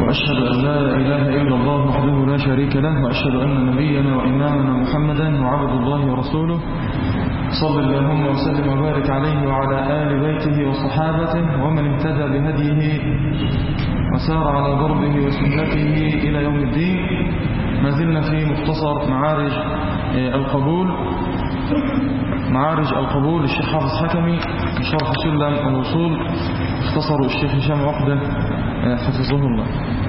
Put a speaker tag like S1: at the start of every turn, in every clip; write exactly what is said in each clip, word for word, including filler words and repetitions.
S1: وأشهد أن لا إله إلا الله وحده لا شريك له، وأشهد أن نبينا وإمامنا محمدا وعبد الله ورسوله، صلى اللهم وسلم وبارك عليه وعلى آل بيته وصحابته ومن اهتدى بهديه وسار على ضربه وسنته إلى يوم الدين. ما زلنا في مختصر معارج القبول معارج القبول للشيخ حافظ حكمي في شرح سلم الوصول، اختصروا الشيخ هشام عقدة حفظه الله.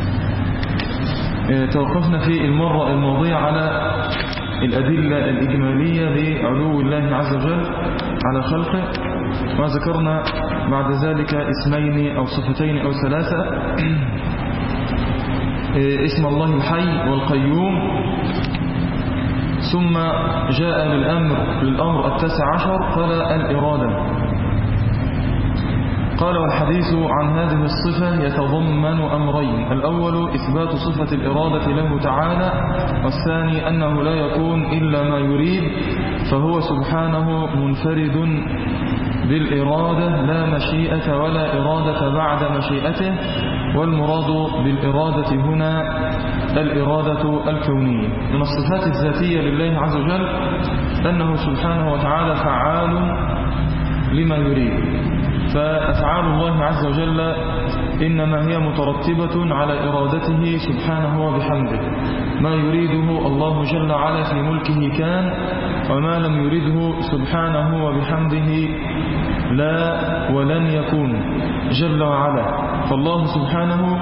S1: توقفنا في المرة الماضية على الأدلة الإجمالية لعلو الله عز وجل على خلقه، وذكرنا بعد ذلك اسمين أو صفتين أو ثلاثة: اسم الله الحي والقيوم، ثم جاء للأمر, للأمر التاسع عشر قال الإرادة. قال: والحديث عن هذه الصفة يتضمن أمرين: الأول إثبات صفة الإرادة له تعالى، والثاني أنه لا يكون إلا ما يريد، فهو سبحانه منفرد بالإرادة لا مشيئة ولا إرادة بعد مشيئته، والمراد بالإرادة هنا الإرادة الكونية. من الصفات الذاتية لله عز وجل أنه سبحانه وتعالى فعال لما يريد، فأفعال الله عز وجل إنما هي مترتبة على إرادته سبحانه وبحمده. ما يريده الله جل وعلا في ملكه كان، وما لم يرده سبحانه وبحمده لا ولن يكون جل وعلا. فالله سبحانه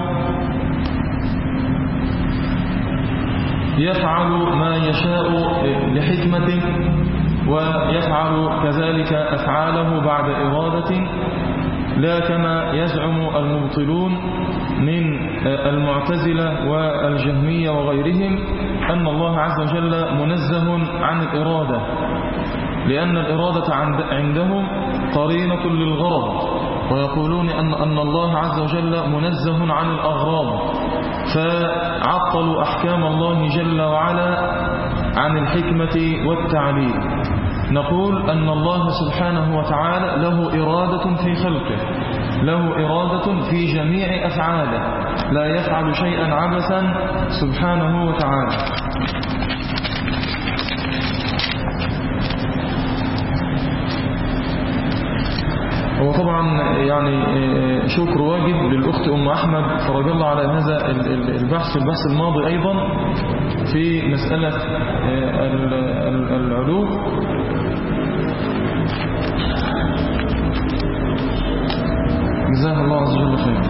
S1: يفعل ما يشاء لحكمته، ويفعل كذلك أفعاله بعد إرادة، لا كما يزعم المبطلون من المعتزلة والجهمية وغيرهم أن الله عز وجل منزه عن الإرادة، لأن الإرادة عندهم قرينة للغرض، ويقولون أن, أن الله عز وجل منزه عن الأغراض، فعطلوا أحكام الله جل وعلا عن الحكمة والتعليل. نقول أن الله سبحانه وتعالى له إرادة في خلقه، له إرادة في جميع أفعاله، لا يفعل شيئا عبثا سبحانه وتعالى. هو طبعا يعني شكر واجب للأخت أم أحمد فرج الله على هذا البحث البحث الماضي أيضا في مسألة العلو. جزاه الله عز وجل خير.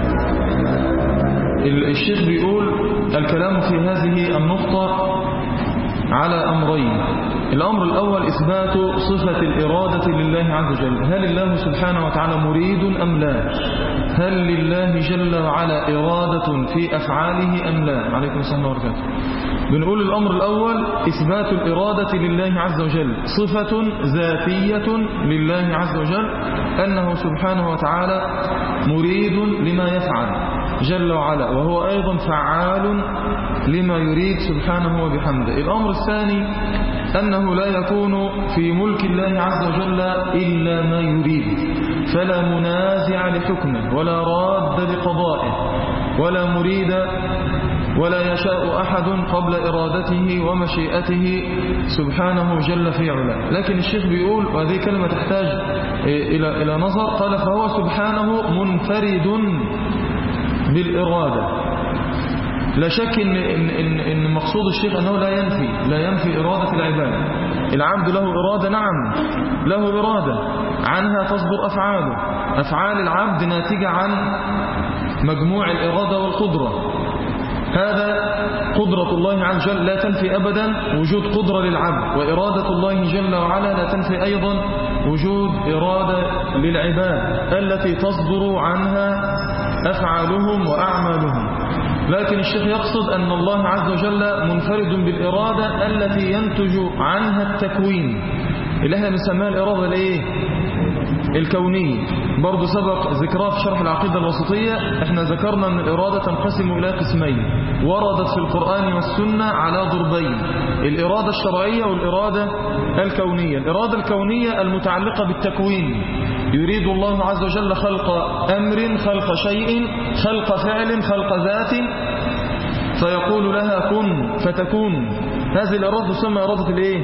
S1: الشيخ بيقول: الكلام في هذه النقطة على أمرين. الأمر الأول إثبات صفة الإرادة لله عز وجل. هل الله سبحانه وتعالى مريد أم لا؟ هل لله جل وعلا إرادة في أفعاله أم لا؟ عليكم السلام وبركاته. بنقول الأمر الأول إثبات الإرادة لله عز وجل، صفة ذاتية لله عز وجل، أنه سبحانه وتعالى مريد لما يفعل جل وعلا، وهو أيضا فعال لما يريد سبحانه وبحمده. الأمر الثاني أنه لا يكون في ملك الله عز وجل إلا ما يريد، فلا منازع لحكمه ولا راد لقضائه ولا مريد ولا يشاء أحد قبل إرادته ومشيئته سبحانه جل في علاه. لكن الشيخ بيقول، وهذه كلمة تحتاج إلى إلى نظر، قال: فهو سبحانه منفرد بالإرادة. لا شك إن, إن, إن, إن مقصود الشيخ أنه لا ينفي لا ينفي إرادة العباد. العبد له إرادة، نعم له إرادة، عنها تصدر أفعاله. أفعال العبد ناتجة عن مجموع الإرادة والقدرة. هذا قدرة الله عز وجل لا تنفي أبدا وجود قدرة للعبد، وإرادة الله جل وعلا لا تنفي أيضا وجود إرادة للعباد التي تصدر عنها أفعالهم وأعمالهم. لكن الشيخ يقصد أن الله عز وجل منفرد بالإرادة التي ينتج عنها التكوين، اللي احنا بنسميها الإرادة الايه؟ الكونية. برضو سبق ذكرها في شرح العقيدة الوسطية. احنا ذكرنا أن الإرادة تنقسم إلى قسمين وردت في القرآن والسنة على ضربين: الإرادة الشرعية والإرادة الكونية. الإرادة الكونية المتعلقة بالتكوين، يريد الله عز وجل خلق أمر، خلق شيء، خلق فعل، خلق ذات، فيقول لها كن فتكون. هذه الإرادة تسمى إرادة الإيه؟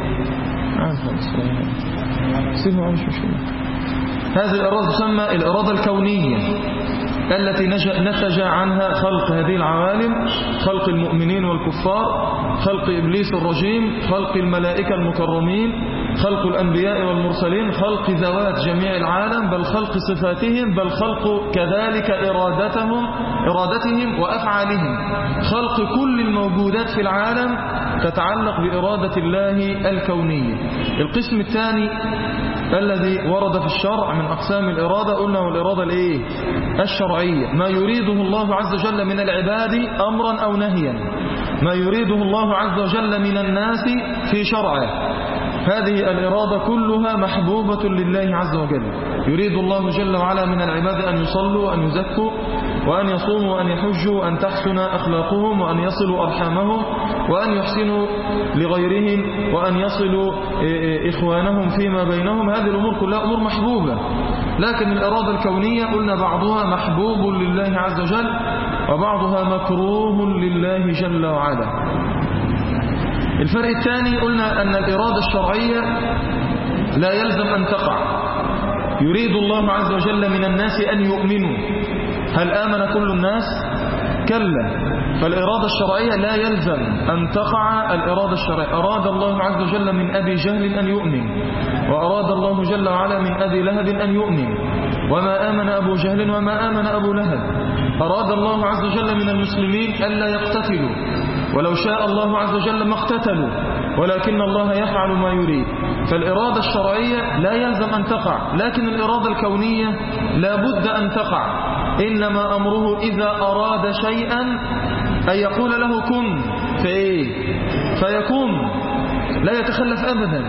S1: هذه الإرادة تسمى الإرادة الكونية التي نتج عنها خلق هذه العوالم، خلق المؤمنين والكفار، خلق إبليس الرجيم، خلق الملائكة المكرمين، خلق الأنبياء والمرسلين، خلق ذوات جميع العالم، بل خلق صفاتهم، بل خلق كذلك إرادتهم إرادتهم وأفعالهم، خلق كل الموجودات في العالم تتعلق بإرادة الله الكونية. القسم الثاني الذي ورد في الشرع من أقسام الإرادة قلنا والإرادة الإيه؟ الشرعية، ما يريده الله عز وجل من العباد أمرا أو نهيا، ما يريده الله عز وجل من الناس في شرعه. هذه الإرادة كلها محبوبة لله عز وجل. يريد الله جل وعلا من العباد أن يصلوا وأن يزكوا وأن يصوموا وأن يحجوا وأن تحسن أخلاقهم وأن يصلوا أرحامهم وأن يحسنوا لغيرهم وأن يصلوا إخوانهم فيما بينهم. هذه الأمور كلها أمور محبوبة، لكن الإرادة الكونية قلنا بعضها محبوب لله عز وجل وبعضها مكروه لله جل وعلا. الفرق الثاني قلنا أن الإرادة الشرعية لا يلزم أن تقع. يريد الله عز وجل من الناس أن يؤمنوا، هل آمن كل الناس؟ كلا. فالإرادة الشرعية لا يلزم أن تقع الإرادة الشرعية. أراد الله عز وجل من أبي جهل أن يؤمن، وأراد الله جل وعلا من أبي لهب أن يؤمن، وما آمن أبو جهل وما آمن أبو لهب. أراد الله عز وجل من المسلمين ألا يقتتلوا، ولو شاء الله عز وجل ما اقتتلوا، ولكن الله يفعل ما يريد. فالإرادة الشرعية لا يلزم أن تقع، لكن الإرادة الكونية لا بد أن تقع. إنما أمره إذا أراد شيئا أن يقول له كن فإيه؟ فيكون، لا يتخلف أبدا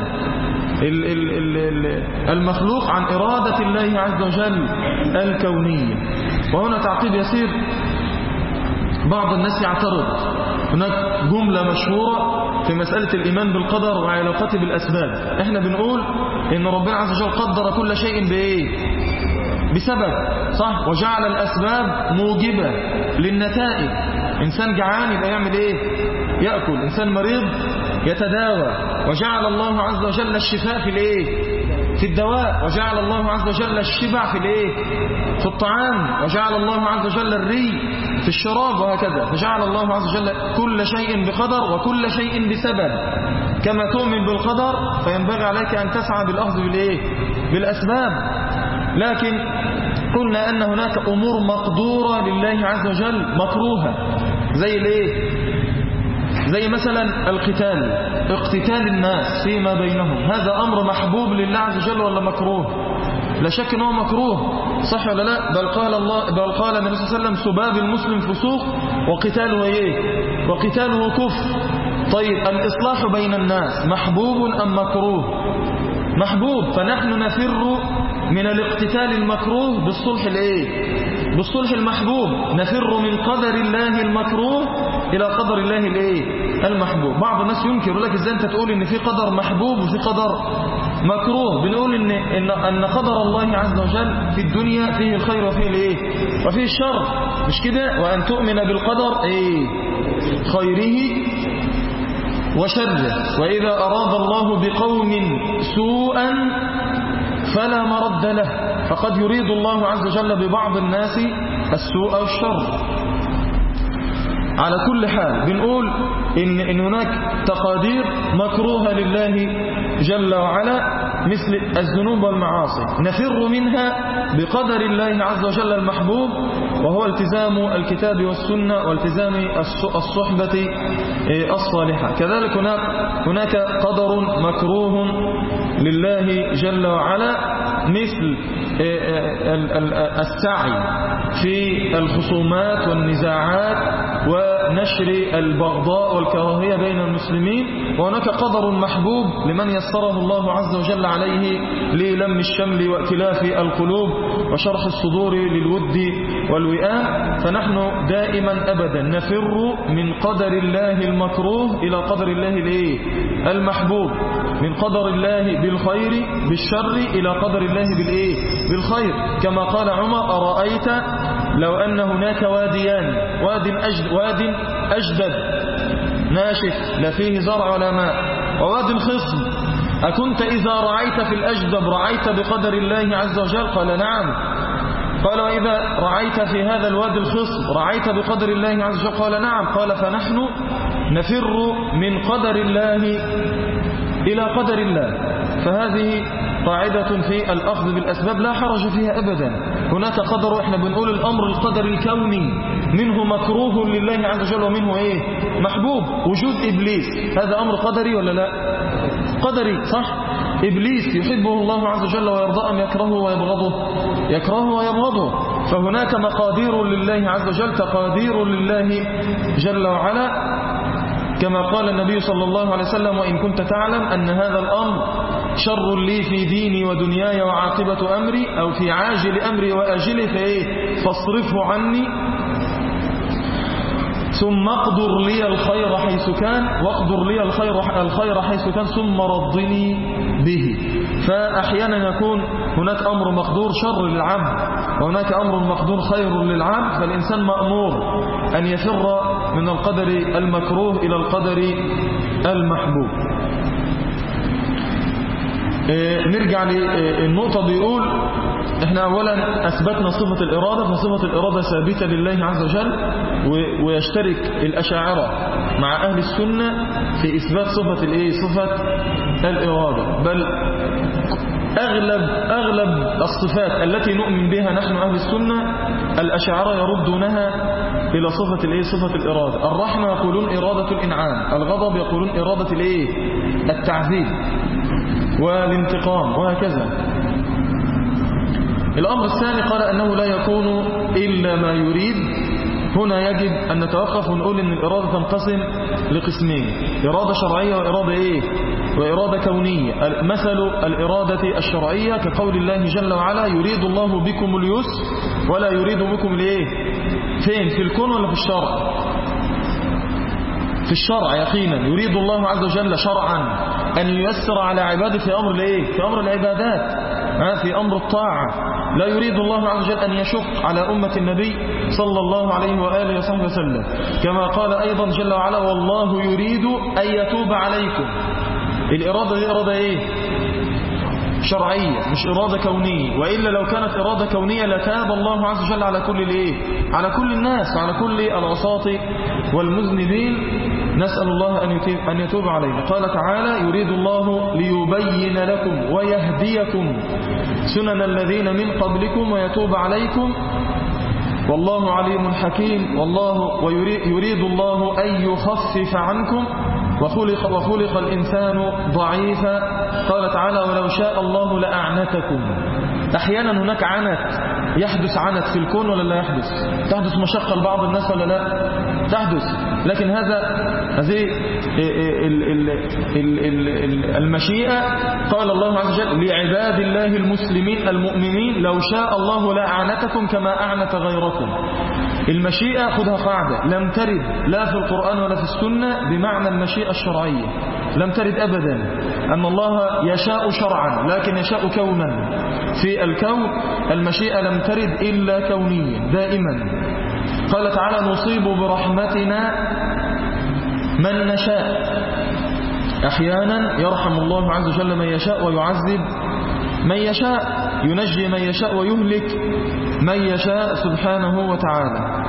S1: المخلوق عن إرادة الله عز وجل الكونية. وهنا تعقيب يسير، بعض الناس يعترض. هناك جملة مشهورة في مسألة الإيمان بالقدر وعلاقته بالأسباب. احنا بنقول إن ربنا عز وجل قدر كل شيء بإيه؟ بسبب، صح؟ وجعل الأسباب موجبة للنتائج. إنسان جعان يبقى يعمل إيه؟ يأكل. إنسان مريض يتداوى. وجعل الله عز وجل الشفاء في الإيه؟ في الدواء. وجعل الله عز وجل الشبع في الإيه؟ في الطعام. وجعل الله عز وجل الري في الشراب، وهكذا. فجعل الله عز وجل كل شيء بقدر وكل شيء بسبب. كما تؤمن بالقدر فينبغي عليك أن تسعى بالأخذ بالإيه؟ بالأسباب. لكن قلنا أن هناك أمور مقدورة لله عز وجل مكروهة، زي الإيه؟ زي مثلا القتال، اقتتال الناس فيما بينهم. هذا أمر محبوب لله عز وجل ولا مكروه؟ لا شك أنه مكروه، صح ولا لا؟ بل قال الله بل قال النبي صلى الله عليه وسلم سباب المسلم فسوق وقتاله إيه؟ وقتاله كفر. طيب الإصلاح بين الناس محبوب أم مكروه؟ محبوب. فنحن نفر من الاقتتال المكروه بالصلح الايه؟ بالصلح المحبوب. نفر من قدر الله المكروه الى قدر الله الايه؟ المحبوب. بعض الناس ينكر لك ازاي انت تقول ان في قدر محبوب وفي قدر مكروه. بنقول ان ان ان قدر الله عز وجل في الدنيا فيه الخير وفيه الايه؟ وفيه الشر، مش كده؟ وان تؤمن بالقدر ايه؟ خيره وشره. واذا اراد الله بقوم سوءا فلا مرد له. فقد يريد الله عز وجل ببعض الناس السوء والشر. على كل حال بنقول إن, إن هناك تقادير مكروهة لله جل وعلا مثل الذنوب والمعاصي، نفر منها بقدر الله عز وجل المحبوب، وهو التزام الكتاب والسنة والتزام الصحبة الصالحة. كذلك هناك هناك قدر مكروه لله جل وعلا مثل السعي في الخصومات والنزاعات ونشر البغضاء والكراهية بين المسلمين. وهناك قدر محبوب لمن يسره الله عز وجل عليه للم الشمل وائتلاف القلوب وشرح الصدور للود والوئام. فنحن دائما أبدا نفر من قدر الله المكروه إلى قدر الله الايه المحبوب، من قدر الله بالخير بالشر إلى قدر الله بالإيه بالخير. كما قال عمر: أرأيت لو أن هناك واديان، واد أجد, واد أجدد ناشف لا فيه زرع ولا ماء، وواد خصب، أكنت إذا رعيت في الأجدب رعيت بقدر الله عز وجل؟ قال: نعم. قال: وإذا رعيت في هذا الوادي الخصب رعيت بقدر الله عز وجل؟ قال: نعم. قال: فنحن نفر من قدر الله إلى قدر الله. فهذه قاعدة في الأخذ بالأسباب لا حرج فيها أبدا. هناك قدر، إحنا بنقول الأمر القدر الكوني، منه مكروه لله عز وجل ومنه إيه محبوب. وجود إبليس هذا أمر قدري ولا لا؟ قدري صح. إبليس يحبه الله عز وجل ويرضى أم يكرهه ويبغضه؟ يكرهه ويبغضه. فهناك مقادير لله عز وجل، تقادير لله جل وعلا، كما قال النبي صلى الله عليه وسلم: وإن كنت تعلم أن هذا الأمر شر لي في ديني ودنياي وعاقبة أمري، أو في عاجل أمري وآجله، فإيه فاصرفه عني ثم اقدر لي الخير حيث كان، واقدر لي الخير, الخير حيث كان ثم ردني به. فأحيانا يكون هناك أمر مقدور شر للعبد، وهناك أمر مقدور خير للعبد. فالإنسان مأمور أن يفر من القدر المكروه إلى القدر المحبوب. نرجع للنقطة. بيقول احنا اولا اثبتنا صفة الارادة، فصفة الارادة ثابتة لله عز وجل، ويشترك الاشاعرة مع اهل السنة في اثبات صفة الايه صفة الارادة. بل اغلب اغلب الصفات التي نؤمن بها نحن اهل السنة الاشاعرة يردونها الى صفة الايه صفة الارادة. الرحمة يقولون ارادة الانعام، الغضب يقولون ارادة الايه التعذيب والانتقام، وهكذا. الأمر الثاني قال أنه لا يكون إلا ما يريد. هنا يجب أن نتوقف ونقول أن الإرادة تنقسم لقسمين: إرادة شرعية وإرادة إيه؟ وإرادة كونية. مثل الإرادة الشرعية كقول الله جل وعلا: يريد الله بكم اليسر ولا يريد بكم الإيه؟ فين؟ في الكون ولا في الشرع؟ في الشرع يقينا. يريد الله عز وجل شرعا أن ييسر على عباده في أمر الإيه؟ في أمر العبادات، في أمر الطاعة. لا يريد الله عز وجل أن يشق على أمة النبي صلى الله عليه وآله وصحبه وسلم. كما قال أيضا جل وعلا: والله يريد أن يتوب عليكم. الإرادة دي إرادة إيه؟ شرعية مش إرادة كونية. وإلا لو كانت إرادة كونية لتاب الله عز وجل على كل الإيه؟ على كل الناس وعلى كل العصاة والمذنبين. نسأل الله أن يتوب علينا. قال تعالى: يريد الله ليبين لكم ويهديكم سنن الذين من قبلكم ويتوب عليكم والله عليم حكيم. والله ويريد الله أن يخفف عنكم وخلق, وخلق الإنسان ضعيفا. قال تعالى: ولو شاء الله لأعنتكم. أحيانا هناك عنت، يحدث عنت في الكون ولا لا يحدث؟ تحدث مشقة لبعض الناس ولا لا؟ تحدث. لكن هذا هذه المشيئة. قال الله عز وجل لعباد الله المسلمين المؤمنين: لو شاء الله لأعنتكم كما أعنت غيركم. المشيئة خذها قاعدة لم ترد لا في القرآن ولا في السنة بمعنى المشيئة الشرعية، لم ترد أبدا أن الله يشاء شرعا، لكن يشاء كونا. في الكون المشيئة لم ترد إلا كونيا دائما. قال تعالى: نصيب برحمتنا من نشاء. أحيانا يرحم الله عز وجل من يشاء ويعذب من يشاء، ينجي من يشاء ويهلك من يشاء سبحانه وتعالى.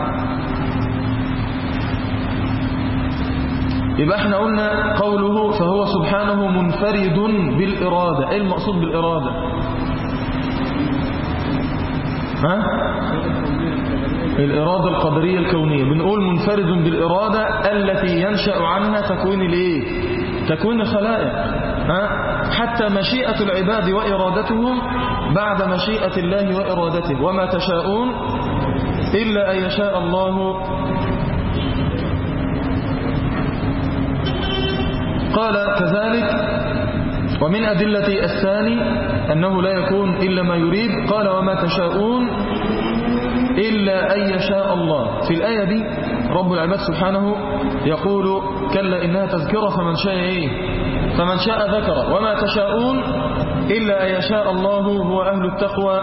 S1: يبقى احنا قلنا قوله فهو سبحانه منفرد بالإرادة. ايه المقصود بالإرادة؟ ها؟ الإرادة القدرية الكونية. بنقول منفرد بالإرادة التي ينشأ عنها تكوين الايه؟ تكوين الخلائق. ها؟ حتى مشيئة العباد وإرادتهم بعد مشيئة الله وإرادته. وما تشاءون إلا أن يشاء الله قال كذلك ومن أدلة الثاني أنه لا يكون إلا ما يريد. قال وما تشاءون إلا أن يشاء الله. في الآية دي رب العباد سبحانه يقول كلا إنها تذكرة فمن شاء إيه فمن شاء ذكر وما تشاءون إلا أن يشاء الله هو أهل التقوى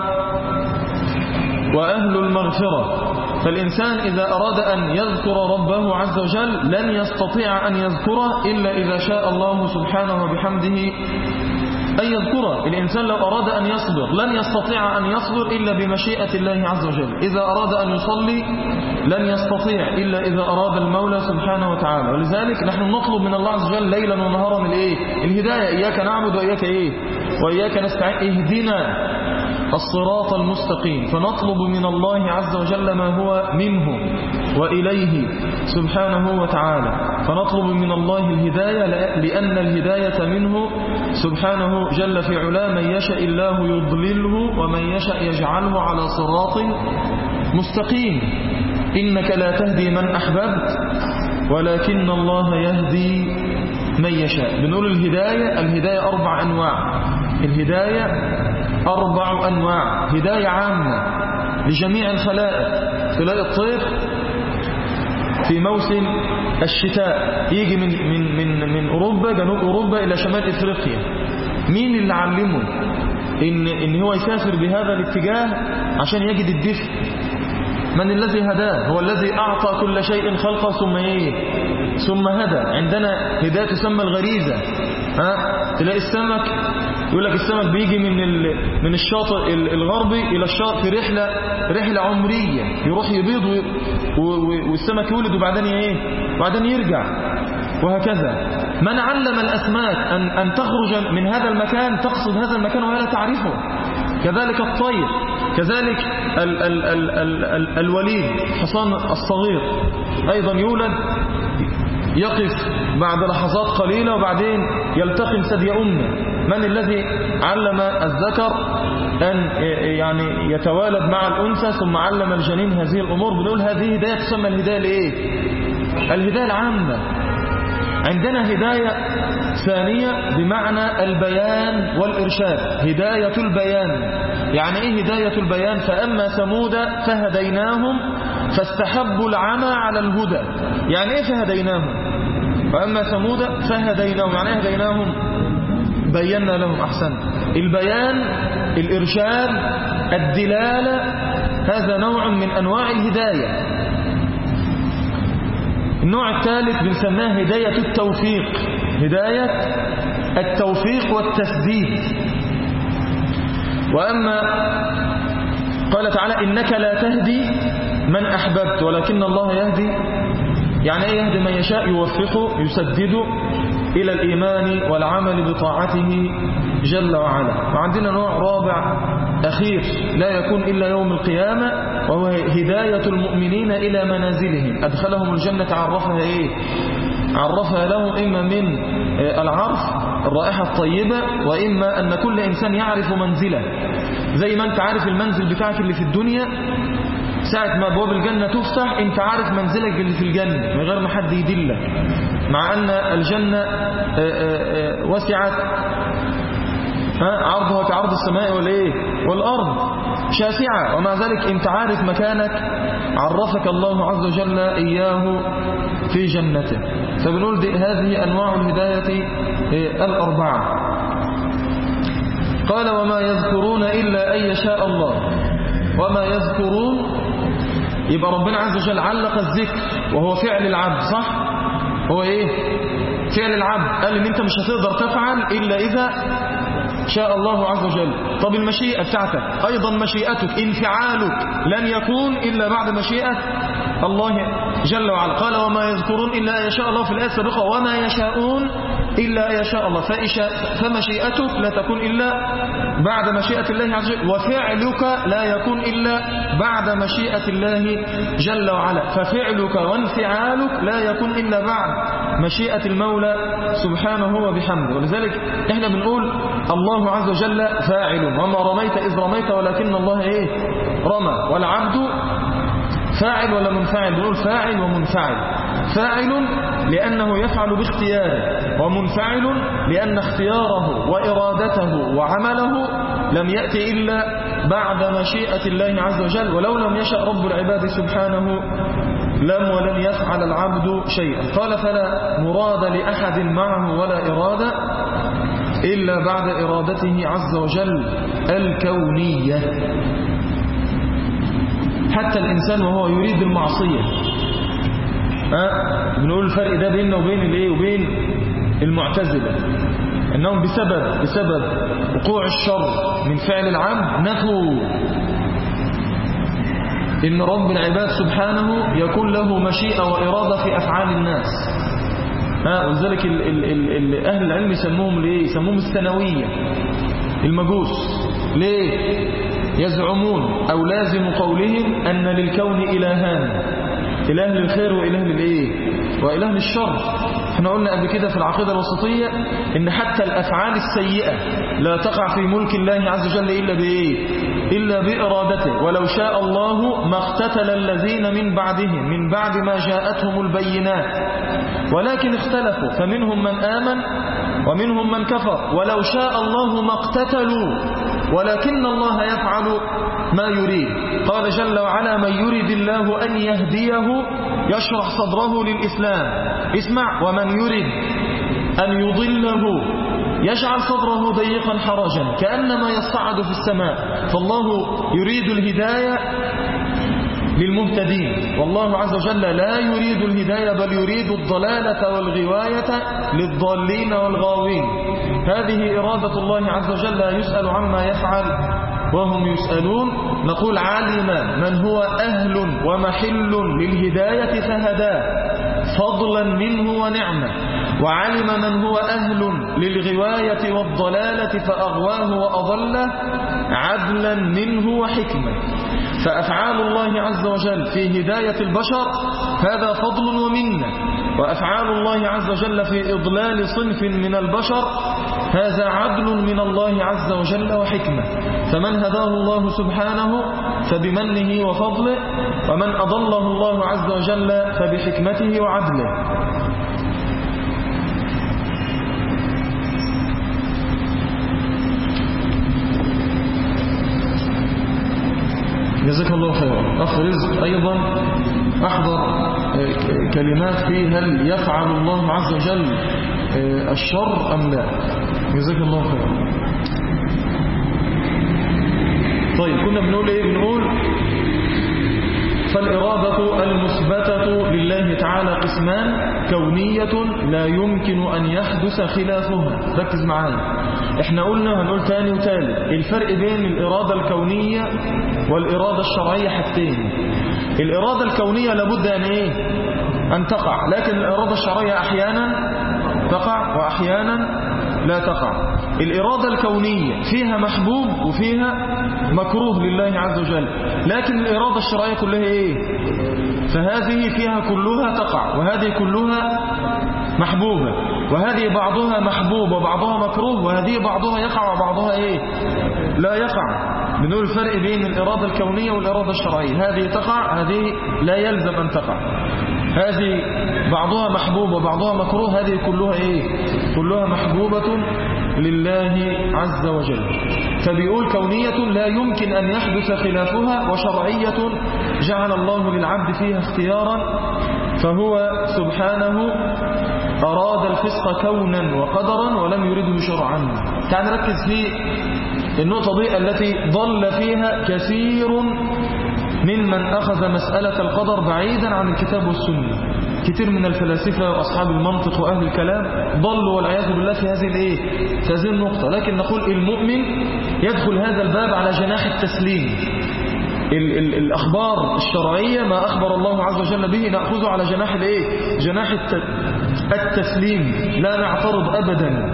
S1: وأهل المغفرة. فالإنسان إذا أراد أن يذكر ربه عز وجل لن يستطيع أن يذكره إلا إذا شاء الله سبحانه وبحمده أن يذكره. الإنسان لو أراد أن يصبر لن يستطيع أن يصبر إلا بمشيئة الله عز وجل. إذا أراد أن يصلي لن يستطيع إلا إذا أراد المولى سبحانه وتعالى. ولذلك نحن نطلب من الله عز وجل ليلا ونهارا الإيه؟ الهداية. إياك نعبد وإياك إيه وإياك نستعين. اهدنا الصراط المستقيم. فنطلب من الله عز وجل ما هو منه وإليه سبحانه وتعالى. فنطلب من الله الهداية لأن الهداية منه سبحانه جل في علا. من يشاء الله يضلله ومن يشاء يجعله على صراط مستقيم. إنك لا تهدي من أحببت ولكن الله يهدي من يشاء. بنقول الهداية الهداية أربع أنواع. الهداية أربع أنواع. هداية عامة لجميع الخلائق. تلاقي الطير في موسم الشتاء يجي من من من من أوروبا جنوب أوروبا إلى شمال إفريقيا. مين اللي علمه إن إن هو يسافر بهذا الاتجاه عشان يجد الدفء؟ من الذي هداه؟ هو الذي أعطى كل شيء خلقه ثم إيه ثم هدى. عندنا هداية تسمى الغريزة. ها تلاقي السمك يقول لك السمك بيجي من من الشاطئ الغربي إلى الشاطئ في رحلة رحلة عمرية، يروح يبيض والسمك يولد وبعدين إيه وبعدين يرجع وهكذا. من علم الأسماك أن أن تخرج من هذا المكان تقصد هذا المكان وهي لا تعرفه. كذلك الطير. كذلك ال ال ال ال ال الوليد الحصان الصغير أيضا يولد يقف بعد لحظات قليلة وبعدين يلتقم ثدي أمه. من الذي علم الذكر أن يعني يتوالد مع الأنثى ثم علم الجنين هذه الأمور؟ بنقول هذه هداية تسمى الهداية الإيه؟ الهداية العامة. عندنا هداية ثانية بمعنى البيان والإرشاد. هداية البيان. يعني إيه هداية البيان؟ فأما ثمود فهديناهم فاستحبوا العمى على الهدى. يعني إيه فهديناهم؟ فأما ثمود فهديناهم يعني إيه هديناهم؟ بينا لهم. أحسن. البيان الإرشاد الدلالة هذا نوع من أنواع الهداية. النوع الثالث بنسماه هداية التوفيق. هداية التوفيق والتسديد. وأما قال تعالى إنك لا تهدي من أحببت ولكن الله يهدي. يعني إيه يهدي من يشاء؟ يوفقه يسدده إلى الإيمان والعمل بطاعته جل وعلا. وعندنا نوع رابع أخير لا يكون إلا يوم القيامة وهو هداية المؤمنين إلى منازلهم. أدخلهم الجنة عرفها إيه؟ عرفها لهم إما من العرف الرائحة الطيبة وإما أن كل إنسان يعرف منزله. زي ما أنت عارف المنزل بتاعك اللي في الدنيا ساعة ما أبواب الجنة تفتح أنت عارف منزلك اللي في الجنة من غير ما حد يدلك. مع أن الجنة وسعت عرضها كعرض السماء والإيه والأرض شاسعة ومع ذلك أنت عارف مكانك عرفك الله عز وجل إياه في جنته. فبنقول هذه أنواع الهداية الأربعة. قال وما يذكرون إلا أن يشاء الله. وما يذكرون يبقى ربنا عز وجل علق الذكر وهو فعل العبد. صح؟ هو إيه؟ فعل العبد. قال إن أنت مش هتقدر تفعل إلا إذا شاء الله عز وجل. طب المشيئة بتاعتك أيضا مشيئتك انفعالك لن يكون إلا بعد مشيئة الله جل وعلا. قال وما يذكرون إلا أن يشاء الله في الآية السابقة وما يشاءون إلا أن يشاء الله. فمشيئتك لا تكون إلا بعد مشيئة الله عز وجل وفعلك لا يكون إلا بعد مشيئة الله جل وعلا. ففعلك وانفعالك لا يكون إلا بعد مشيئة المولى سبحانه وبحمده. ولذلك احنا بنقول الله عز وجل فاعل وما رميت إذ رميت ولكن الله إيه رمى. والعبد فاعل ولا منفعل؟ بنقول فاعل ومنفعل. فاعل لأنه يفعل باختياره، ومنفعل لأن اختياره وإرادته وعمله لم يأتي إلا بعد مشيئة الله عز وجل، ولو لم يشأ رب العباد سبحانه لم ولن يفعل العبد شيئا. قال فلا مراد لأحد معه ولا إرادة إلا بعد إرادته عز وجل الكونية. حتى الإنسان وهو يريد المعصية، أه؟ بنقول الفرق ده بيننا وبين الايه وبين المعتزلة، انهم بسبب بسبب وقوع الشر من فعل العبد نفوا ان رب العباد سبحانه يكون له مشيئة وإرادة في أفعال الناس. ها ولذلك ال ال ال أهل العلم يسموهم ليه؟ يسموهم الثانوية، المجوس. ليه؟ يزعمون أو لازم قولهم أن للكون إلهان، إله للخير وإله للإيه وإله للشر. احنا قلنا قبل كده في العقيدة الوسطية إن حتى الأفعال السيئة لا تقع في ملك الله عز وجل إلا بإيه إلا بإرادته. ولو شاء الله ما اقتتل الذين من بعدهم من بعد ما جاءتهم البينات ولكن اختلفوا فمنهم من آمن ومنهم من كفر ولو شاء الله ما اقتتلوا ولكن الله يفعل ما يريد. قال جل وعلا من يريد الله أن يهديه يشرح صدره للإسلام. اسمع ومن يريد أن يضله يجعل صدره ضيقا حرجا كأنما يصعد في السماء. فالله يريد الهداية للمهتدين والله عز وجل لا يريد الهداية بل يريد الضلالة والغواية للضالين والغاوين. هذه إرادة الله عز وجل لا يسأل عما يفعل وهم يسألون. نقول علم من هو أهل ومحل للهداية فهداه فضلا منه ونعمة، وعلم من هو أهل للغواية والضلالة فأغواه وأضله عدلا منه وحكمة. فأفعال الله عز وجل في هداية البشر هذا فضل ومنة، وأفعال الله عز وجل في إضلال صنف من البشر هذا عدل من الله عز وجل وحكمة. فمن هداه الله سبحانه فبمنه وفضله، ومن أضله الله عز وجل فبحكمته وعدله. جزاك الله خيرا. أخ رزق أيضا أحضر كلمات في هل يفعل الله عز وجل الشر أم لا. جزاك الله خيرا. طيب كنا بنقول إيه؟ بنقول فالإرادة المثبتة لله تعالى قسمان: كونية لا يمكن أن يحدث خلافها. ركز معايا، احنا قلنا هنقول تاني وتالت الفرق بين الإرادة الكونية والإرادة الشرعية حاجتين. الإرادة الكونية لابد أن إيه؟ أن تقع، لكن الإرادة الشرعية أحيانا تقع وأحيانا لا تقع. الإرادة الكونية فيها محبوب وفيها مكروه لله عز وجل، لكن الإرادة الشرعية كلها إيه؟ فهذه فيها كلها تقع وهذه كلها محبوبة، وهذه بعضها محبوب وبعضها مكروه، وهذه بعضها يقع وبعضها إيه؟ لا يقع. بنقول الفرق بين الإرادة الكونية والإرادة الشرعية: هذه تقع، هذه لا يلزم أن تقع. هذه بعضها محبوب وبعضها مكروه، هذه كلها إيه؟ كلها محبوبة لله عز وجل. فبيقول كونية لا يمكن أن يحدث خلافها، وشرعية جعل الله للعبد فيها اختيارا، فهو سبحانه أراد الفسق كونا وقدرا ولم يرده شرعا. تعال نركز في النقطة دي التي ضل فيها كثير ممن أخذ مسألة القدر بعيدا عن الكتاب والسنة. كثير من الفلاسفة وأصحاب المنطق وأهل الكلام ضلوا والعياذ بالله في هذه الإيه؟ في هذه النقطة. لكن نقول المؤمن يدخل هذا الباب على جناح التسليم. ال ال الأخبار الشرعية ما أخبر الله عز وجل به نأخذه على جناح الإيه؟ جناح التسليم، لا نعترض أبدا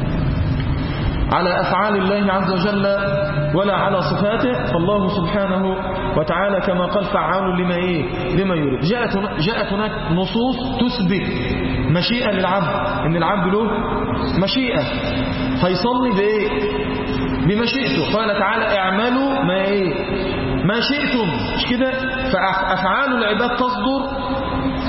S1: على أفعال الله عز وجل ولا على صفاته. فالله سبحانه وتعالى كما قال فعال لما إيه؟ لما يريد. جاءت جاءت هناك نصوص تثبت مشيئة للعبد، إن العبد له مشيئة فيصلي بإيه؟ بمشيئته. قال تعالى اعملوا ما إيه؟ ما شئتم. مش كده؟ فأفعال العباد تصدر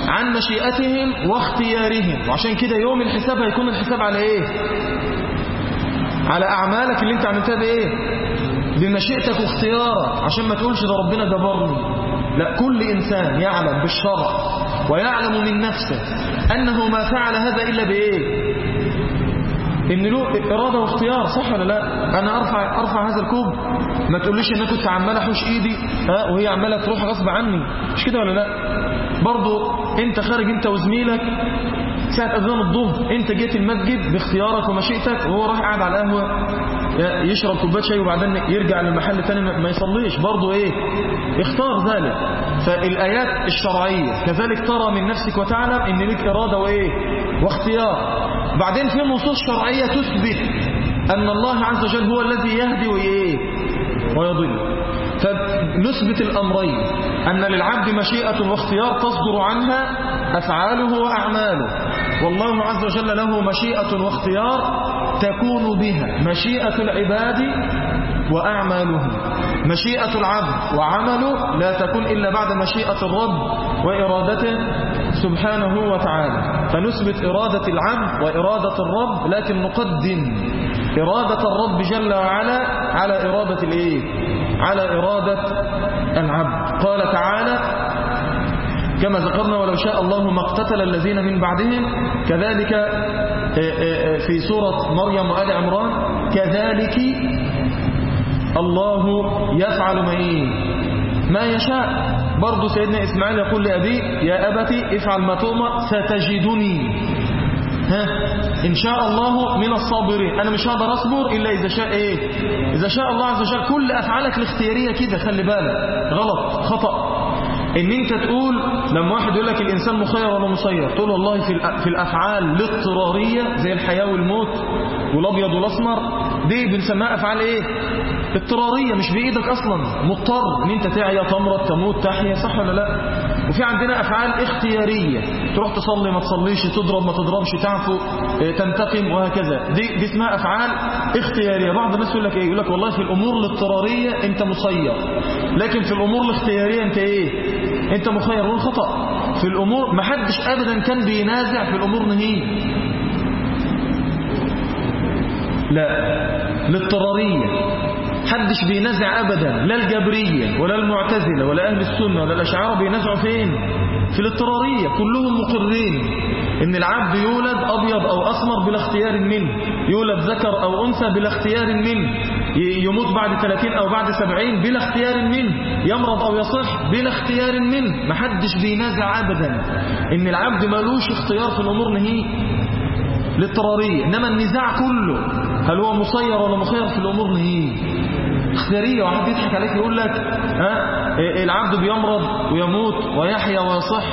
S1: عن مشيئتهم واختيارهم. وعشان كده يوم الحساب هيكون الحساب على ايه؟ على اعمالك اللي انت عملتها بايه؟ بمشيئتك واختيارك، عشان ما تقولش ده ربنا جبرني. لا، كل انسان يعلم بالشرع ويعلم من نفسه انه ما فعل هذا الا بايه؟ ان له اراده واختيار. صح ولا لا؟ انا ارفع ارفع هذا الكوب، ما تقوليش ان انا كنت عمال احوش ايدي ها وهي عماله تروح غصب عني، مش كده ولا لا؟ برضو انت خارج انت وزميلك ساعه اذان الظهر، انت جيت المسجد باختيارك ومشيئتك، وهو راح قاعد على القهوه يشرب كوبايه شاي وبعدين يرجع للمحل ثاني ما يصليش، برضو ايه؟ اختار ذلك. فالايات الشرعيه كذلك ترى من نفسك وتعلم ان لك اراده وايه؟ واختيار. بعدين في نصوص شرعيه تثبت ان الله عز وجل هو الذي يهدي وايه؟ ويضل. فنثبت الامرين، ان للعبد مشيئه واختيار تصدر عنها افعاله واعماله، والله عز وجل له مشيئه واختيار تكون بها مشيئة العباد وأعمالهم. مشيئة العبد وعمله لا تكون إلا بعد مشيئة الرب وإرادته سبحانه وتعالى. فنثبت إرادة العبد وإرادة الرب، لكن نقدم إرادة الرب جل وعلا على إرادة الإيه؟ على إرادة العبد. قال تعالى كما ذكرنا ولو شاء الله ما اقتتل الذين من بعدهم، كذلك في سورة مريم وآل عمران كذلك الله يفعل ما إيه؟ ما يشاء. برضو سيدنا إسماعيل يقول لأبيه يا أبتي افعل ما تؤمر ستجدني ها إن شاء الله من الصابرين. أنا مش هقدر أصبر إلا إذا شاء إيه؟ إذا شاء الله عز وجل. كل أفعالك الاختيارية كده، خلي بالك، غلط خطأ ان انت تقول لما واحد يقول لك الانسان مخير ولا مسير، تقول والله في في الافعال الاضطراريه زي الحياه والموت والابيض والاسمر، دي بنسميها افعال ايه؟ اضطراريه، مش بايدك اصلا، مضطر ان انت تعيا تمرض تموت تحيا. صح ولا لا؟ وفي عندنا افعال اختياريه، تروح تصلي ما تصليش، تضرب ما تضربش، تعفو تنتقم، وهكذا. دي دي اسمها افعال اختياريه. بعض الناس يقول لك ايه؟ يقول لك والله في الامور الاضطراريه انت مسير، لكن في الامور الاختياريه انت ايه؟ انت مخير. والخطأ في الامور ما حدش ابدا كان بينازع في الامور نهي، لا، الاضطراريه حدش بينازع ابدا، لا الجبريه ولا المعتزله ولا اهل السنه ولا الاشاعره بينازعوا فين؟ في الاضطراريه. كلهم مقرين ان العبد يولد ابيض او اسمر بلا اختيار منه، يولد ذكر او انثى بلا اختيار منه، يموت بعد ثلاثين او بعد سبعين بلا اختيار منه، يمرض او يصح بلا اختيار منه. ما حدش بينازع ابدا ان العبد مالوش اختيار في الامور نهي الاضطراريه. انما النزاع كله هل هو مسير ولا مخير في الامور نهي اختياريه. واحد يضحك عليك يقول لك ها العبد بيمرض ويموت ويحيا ويصح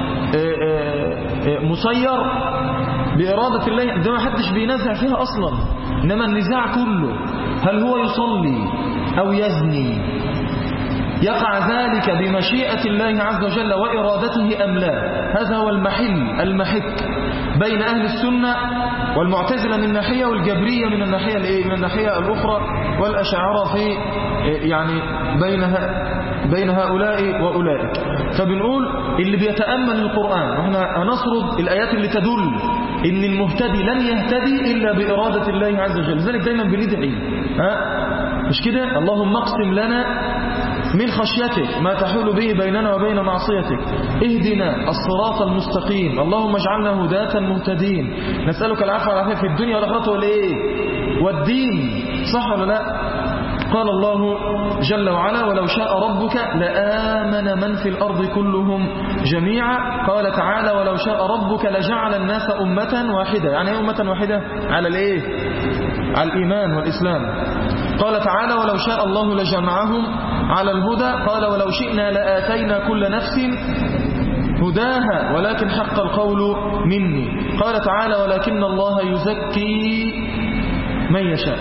S1: مسير بإرادة الله، ده ما حدش بينازع فيها أصلا. إنما النزاع كله هل هو يصلي أو يزني، يقع ذلك بمشيئة الله عز وجل وإرادته أم لا. هذا هو المحل المحك بين أهل السنة والمعتزلة من ناحية، والجبرية من الناحية الإيه؟ من الناحية الأخرى، والأشاعرة في يعني بينها بين هؤلاء وأولئك. فبنقول اللي بيتأمل القرآن، وإحنا هنسرد الآيات اللي تدل إن المهتدي لن يهتدي إلا بإرادة الله عز وجل. لذلك دايما بندعي ها مش كده؟ اللهم اقسم لنا من خشيتك ما تحول به بيننا وبين معصيتك، اهدنا الصراط المستقيم، اللهم اجعلنا هداة مهتدين، نسألك العفو والعافية في الدنيا والآخرة والإيه؟ والدين. صح ولا لا؟ قال الله جل وعلا ولو شاء ربك لآمن من في الأرض كلهم جميعا. قال تعالى ولو شاء ربك لجعل الناس أمة واحدة. يعني ايه أمة واحدة؟ على الإيه؟ على الإيمان والإسلام. قال تعالى ولو شاء الله لجمعهم على الهدى. قال ولو شئنا لآتينا كل نفس هداها ولكن حق القول مني. قال تعالى ولكن الله يزكي من يشاء.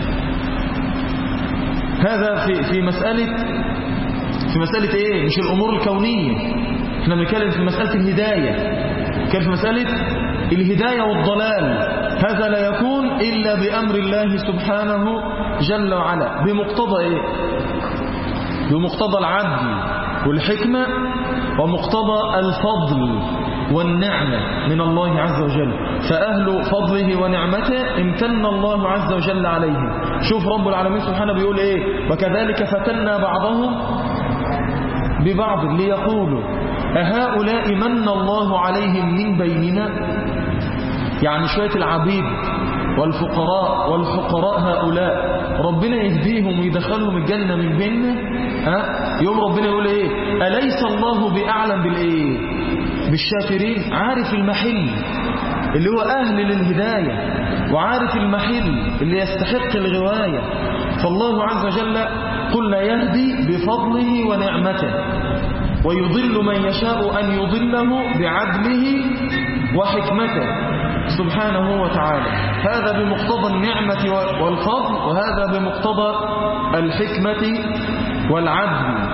S1: هذا في في مسألة في مسألة ايه؟ مش الأمور الكونية، احنا بنتكلم في مسألة الهداية، كان في مسألة الهداية والضلال. هذا لا يكون إلا بأمر الله سبحانه جل وعلا، بمقتضى ايه؟ بمقتضى العدل والحكمة ومقتضى الفضل والنعمة من الله عز وجل. فأهل فضله ونعمته امتن الله عز وجل عليهم. شوف رب العالمين سبحانه بيقول ايه: وكذلك فتنا بعضهم ببعض ليقولوا أهؤلاء من الله عليهم من بيننا. يعني شوية العبيد والفقراء والفقراء هؤلاء ربنا يهديهم ويدخلهم الجنة من بيننا. ها يوم ربنا يقول ايه: أليس الله بأعلم بالايه بالشاكرين. عارف المحل اللي هو أهل للهداية، وعارف المحل اللي يستحق الغواية. فالله عز وجل قلنا يهدي بفضله ونعمته، ويضل من يشاء أن يضله بعدله وحكمته سبحانه وتعالى. هذا بمقتضى النعمة والفضل، وهذا بمقتضى الحكمة والعدل.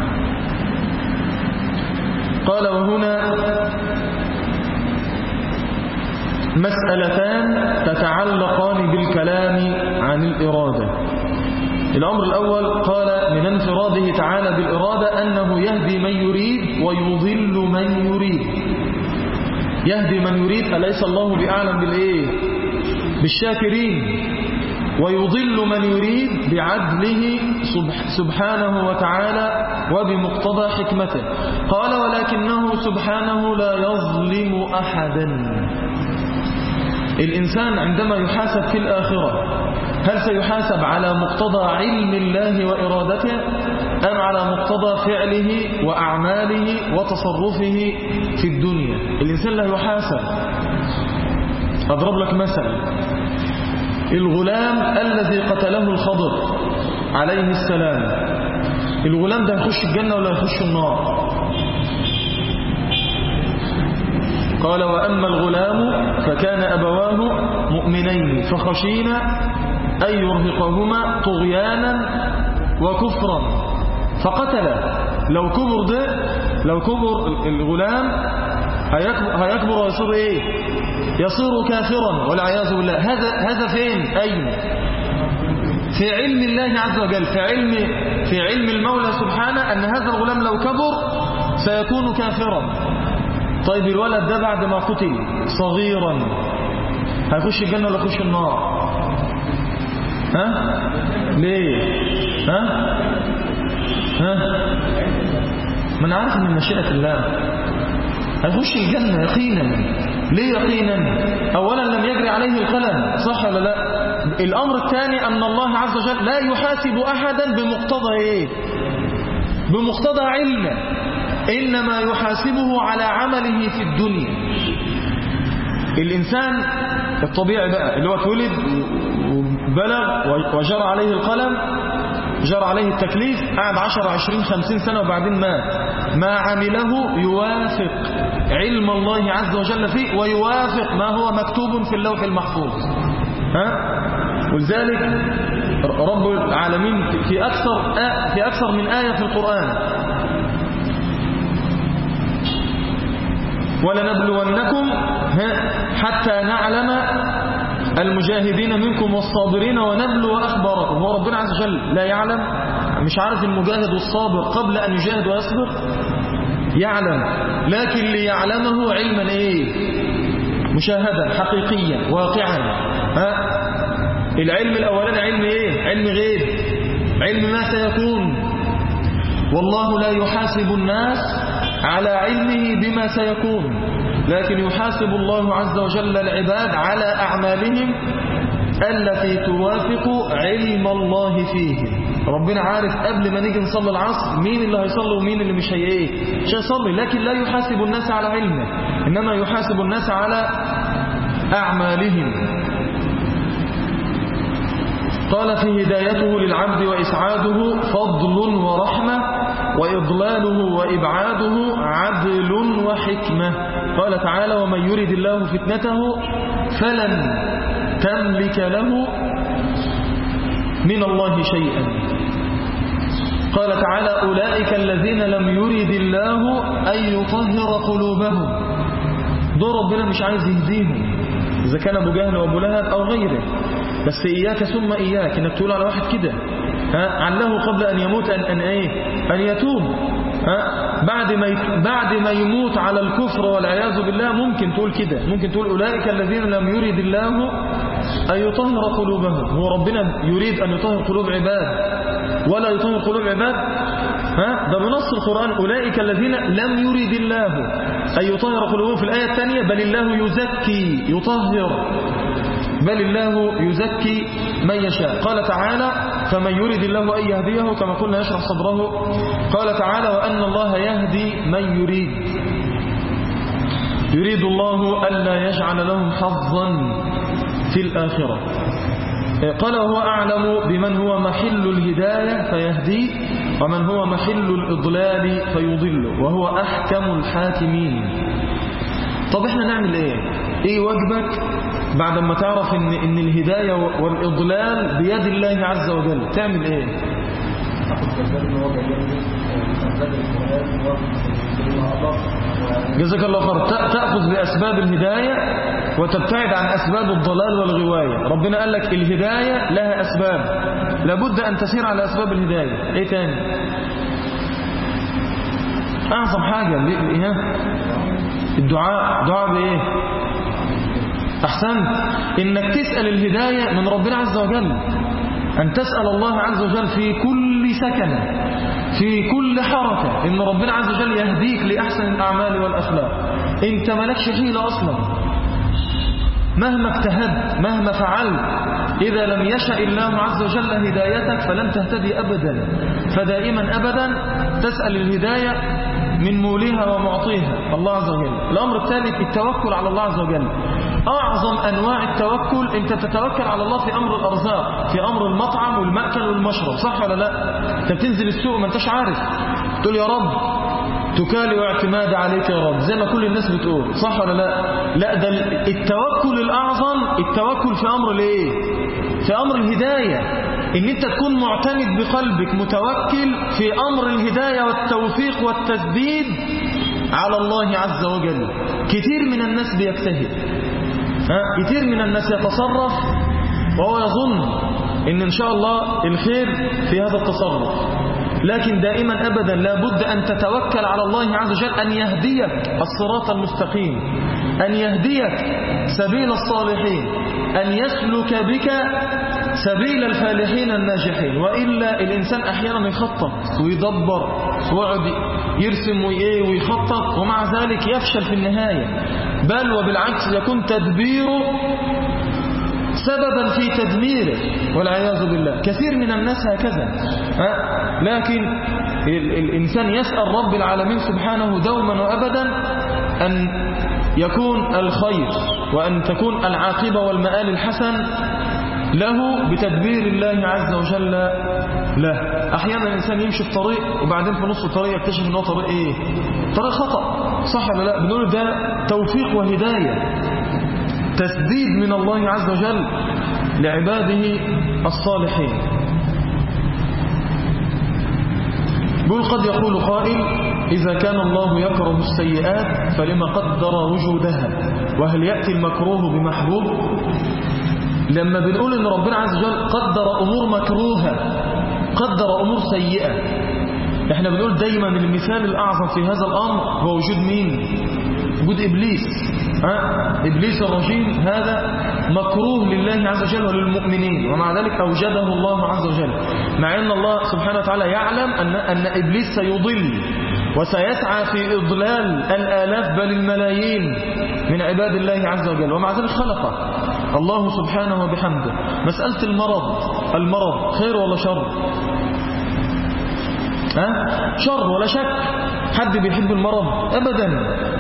S1: قال: وهنا مسألتان تتعلقان بالكلام عن الإرادة. الأمر الأول قال: من انفراده تعالى بالإرادة أنه يهدي من يريد ويضل من يريد. يهدي من يريد، أليس الله بأعلم بالإيه بالشاكرين، ويضل من يريد بعدله سبحانه وتعالى وبمقتضى حكمته. قال: ولكنه سبحانه لا يظلم أحدا. الإنسان عندما يحاسب في الآخرة هل سيحاسب على مقتضى علم الله وإرادته أم على مقتضى فعله وأعماله وتصرفه في الدنيا؟ الإنسان لا يحاسب. أضرب لك مثل: الغلام الذي قتله الخضر عليه السلام، الغلام ده يخش الجنة ولا يخش النار؟ قال: وأما الغلام فكان أبواه مؤمنين فخشينا أن يرهقهما طغيانا وكفرا فقتله. لو كبر ده لو كبر الغلام هيكبر ويصير ايه؟ يصير كافرا والعياذ بالله. هذا هذا فين؟ أين؟ في علم الله عز وجل، في علم في علم المولى سبحانه أن هذا الغلام لو كبر سيكون كافرا. طيب الولد ده بعد ما قتل صغيرا هيخش الجنة ولا يخش النار؟ ها؟ ليه؟ ها؟ ها؟ من عارف من مشيئة الله هيخش الجنة يقينا. ليه يقينا؟ أولا لم يجري عليه القلم، صح ولا لا؟ الأمر الثاني أن الله عز وجل لا يحاسب أحدا بمقتضى إيه؟ بمقتضى علمه، إنما يحاسبه على عمله في الدنيا. الإنسان الطبيعي بقى اللي هو اتولد وبلغ وجرى عليه القلم، جرى عليه التكليف، قعد عشر عشرين خمسين سنة وبعدين مات، ما عمله يوافق علم الله عز وجل فيه ويوافق ما هو مكتوب في اللوح المحفوظ. ها؟ ولذلك رب العالمين في أكثر في أكثر من آية في القرآن: ولنبلونكم حتى نعلم المجاهدين منكم والصابرين ونبلو أخباركم. هو ربنا عز وجل لا يعلم؟ مش عارف المجاهد والصابر قبل أن يجاهد ويصبر؟ يعلم، لكن ليعلمه علما إيه؟ مشاهدا حقيقيا واقعا. ها؟ العلم الأولاني علم إيه؟ علم غيب، علم ما سيكون. والله لا يحاسب الناس على علمه بما سيكون، لكن يحاسب الله عز وجل العباد على أعمالهم التي توافق علم الله فيهم. ربنا عارف قبل ما نيجي نصلي العصر مين اللي هيصلي ومين اللي مش هي مش هيصلي، لكن لا يحاسب الناس على علمه، إنما يحاسب الناس على أعمالهم. قال: في هدايته للعبد وإسعاده فضل ورحمة، وإضلاله وإبعاده عدل وحكمة. قال تعالى: ومن يرد الله فتنته فلن تملك له من الله شيئا. قال تعالى: أولئك الذين لم يرد الله أن يطهر قلوبهم. دول ربنا مش عايز يهديهم، إذا كان أبو جهل وأبو لهب أو غيره، بس إياك ثم إياك إنك تقول على واحد كده ها عله قبل أن يموت أن, أن, إيه؟ أن يتوب. ها بعد ما بعد ما يموت على الكفر والعياذ بالله ممكن تقول كده، ممكن تقول أولئك الذين لم يريد الله أن يطهر قلوبهم. هو ربنا يريد أن يطهر قلوب عباد ولا يطهر قلوب عباد؟ ها ده بنص القرآن أولئك الذين لم يريد الله أن يطهر قلوبهم. في الآية الثانية بل الله يزكي يطهر، بل الله يزكي من يشاء. قال تعالى فمن يريد الله أن يهديه كما قلنا يشرح صدره. قال تعالى وأن الله يهدي من يريد، يريد الله ألا يجعل لهم حظا في الآخرة. قال وهو أعلم بمن هو محل الهداية فيهديه ومن هو محل الإضلال فيضله وهو أحكم الحاكمين. طب احنا نعمل ايه؟ ايه واجبك بعد ما تعرف ان, إن الهداية والإضلال بيد الله عز وجل؟ تعمل ايه؟ جزاك الله خير. تأخذ بأسباب الهداية وتبتعد عن أسباب الضلال والغواية. ربنا قال لك الهداية لها أسباب، لابد أن تسير على أسباب الهداية. ايه تاني؟ أعظم حاجة الدعاء. دعاء بإيه؟ أحسنت، إنك تسأل الهداية من ربنا عز وجل، أن تسأل الله عز وجل في كل سكن في كل حركة إن ربنا عز وجل يهديك لأحسن الأعمال والأخلاق. أنت ملكش حيلة أصلا، مهما اجتهدت مهما فعلت إذا لم يشأ الله عز وجل هدايتك فلن تهتدي أبدا. فدائما أبدا تسأل الهداية من موليها ومعطيها الله عز وجل. الأمر الثالث التوكل على الله عز وجل. أعظم أنواع التوكل أنت تتوكل على الله في أمر الأرزاق، في أمر المطعم والمأكل والمشرب، صح ولا لا؟ أنت بتنزل السوق ما أنتش عارف، تقول يا رب تكالي واعتماد عليك يا رب، زي ما كل الناس بتقول، صح ولا لا؟ لا، ده التوكل الأعظم التوكل في أمر الإيه؟ في أمر الهداية، إن أنت تكون معتمد بقلبك متوكل في أمر الهداية والتوفيق والتسديد على الله عز وجل. كتير من الناس بيجتهد، ها؟ كتير من الناس يتصرف وهو يظن إن إن شاء الله الخير في هذا التصرف، لكن دائما أبدا لابد أن تتوكل على الله عز وجل أن يهديك الصراط المستقيم، أن يهديك سبيل الصالحين، أن يسلك بك سبيل الفالحين الناجحين. وإلا الإنسان أحيانا يخطط ويدبر ويقعد يرسم ويخطط ومع ذلك يفشل في النهاية، بل وبالعكس يكون تدبيره سببا في تدميره والعياذ بالله. كثير من الناس هكذا، ها؟ لكن الإنسان يسأل رب العالمين سبحانه دوما وأبدا أن يكون الخير وأن تكون العاقبة والمآل الحسن له بتدبير الله عز وجل له. أحيانا الإنسان يمشي في طريق وبعدين في نص الطريق يكتشف أنه طريق إيه؟ طريق خطأ، صح ولا لا؟ بنقول ده توفيق وهداية، تسديد من الله عز وجل لعباده الصالحين. بل قد يقول قائل إذا كان الله يكره السيئات فلما قدر وجودها، وهل يأتي المكروه بمحبوب؟ لما بنقول إن ربنا عز وجل قدر أمور مكروهة، قدر أمور سيئة، احنا بنقول دايما المثال الأعظم في هذا الأمر هو وجود مين؟ وجود إبليس. ها؟ إبليس الرجيم هذا مكروه لله عز وجل وللمؤمنين، ومع ذلك أوجده الله عز وجل، مع أن الله سبحانه وتعالى يعلم أن, أن إبليس سيضل وسيسعى في إضلال الآلاف بل الملايين من عباد الله عز وجل، ومع ذلك خلقه الله سبحانه وبحمده. مسألة المرض، المرض خير ولا شر؟ ها؟ شر ولا شك. حد بيحب المرض؟ أبدا.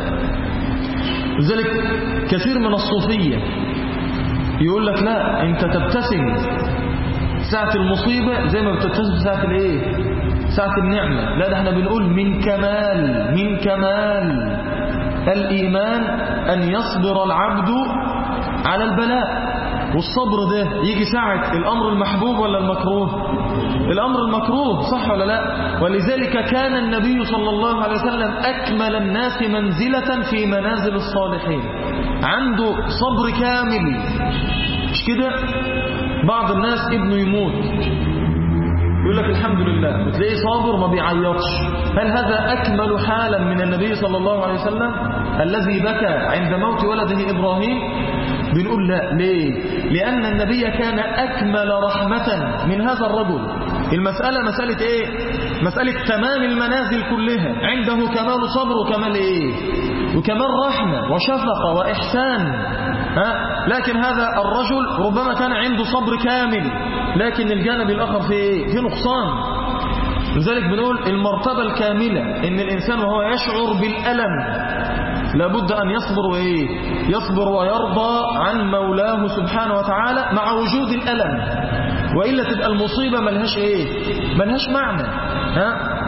S1: لذلك كثير من الصوفية يقول لك لا، انت تبتسم ساعة المصيبة زي ما بتبتسم ساعة الايه؟ ساعة النعمة. لا، ده احنا بنقول من كمال من كمال الإيمان أن يصبر العبد على البلاء. والصبر ده يجي ساعة الأمر المحبوب ولا المكروه؟ الأمر المكروه، صح ولا لا؟ ولذلك كان النبي صلى الله عليه وسلم أكمل الناس منزلة في منازل الصالحين، عنده صبر كامل. مش كده؟ بعض الناس ابنه يموت يقول لك الحمد لله، وتلاقيه صابر ما بيعيطش. هل هذا أكمل حالا من النبي صلى الله عليه وسلم الذي بكى عند موت ولده إبراهيم؟ بنقول لا. ليه؟ لأن النبي كان أكمل رحمة من هذا الرجل. المسألة مسألة إيه؟ مسألة تمام المنازل كلها، عنده كمال صبر وكمال إيه؟ وكمال رحمة وشفقة وإحسان. ها؟ لكن هذا الرجل ربما كان عنده صبر كامل، لكن الجانب الآخر في إيه؟ في نقصان. لذلك بنقول المرتبة الكاملة إن الإنسان وهو يشعر بالألم لابد أن يصبر وإيه؟ يصبر ويرضى عن مولاه سبحانه وتعالى مع وجود الألم، وإلا تبقى المصيبة ملهاش إيه؟ ملهاش معنى. ها؟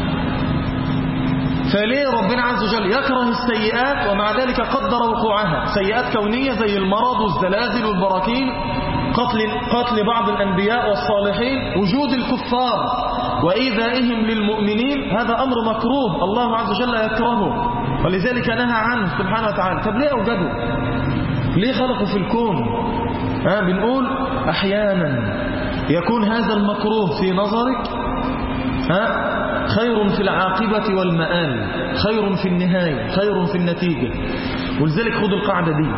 S1: فليه ربنا عز وجل يكره السيئات ومع ذلك قدر وقوعها؟ سيئات كونية زي المرض والزلازل والبراكين، قتل, قتل بعض الأنبياء والصالحين، وجود الكفار وإيذائهم للمؤمنين، هذا أمر مكروه الله عز وجل يكرهه، ولذلك نهى عنه سبحانه وتعالى. طب ليه أوجده؟ ليه خلقوا في الكون؟ ها؟ بنقول أحيانا يكون هذا المكروه في نظرك ها خير في العاقبة والمآل، خير في النهاية، خير في النتيجة. ولذلك خذوا القاعدة دي: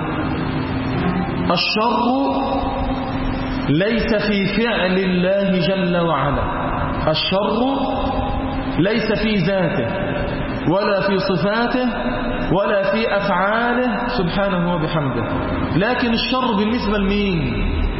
S1: الشر ليس في فعل الله جل وعلا، الشر ليس في ذاته ولا في صفاته ولا في أفعاله سبحانه وبحمده، لكن الشر بالنسبة لمين؟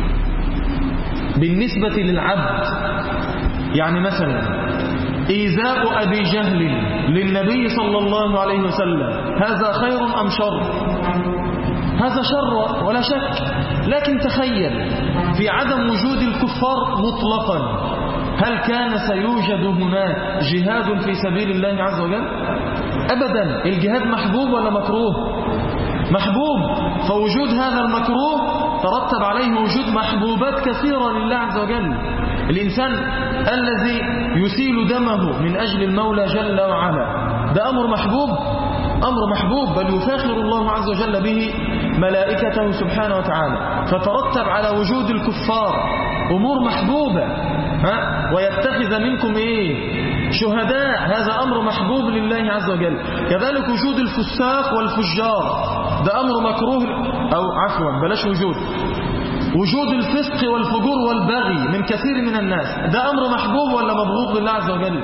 S1: بالنسبة للعبد. يعني مثلا إيذاء أبي جهل للنبي صلى الله عليه وسلم، هذا خير أم شر؟ هذا شر ولا شك، لكن تخيل في عدم وجود الكفار مطلقا، هل كان سيوجد هناك جهاد في سبيل الله عز وجل؟ أبدا. الجهاد محبوب ولا مكروه؟ محبوب. فوجود هذا المكروه ترتب عليه وجود محبوبات كثيرة لله عز وجل. الإنسان الذي يسيل دمه من أجل المولى جل وعلا، ده أمر محبوب، أمر محبوب، بل يفاخر الله عز وجل به ملائكته سبحانه وتعالى. فترتب على وجود الكفار أمور محبوبة، ها؟ ويتخذ منكم إيه؟ شهداء، هذا أمر محبوب لله عز وجل. كذلك وجود الفساق والفجار، ده أمر مكروه، أو عفوا بلاش وجود وجود الفسق والفجور والبغي من كثير من الناس، ده أمر محبوب ولا مبغوض لله عز وجل؟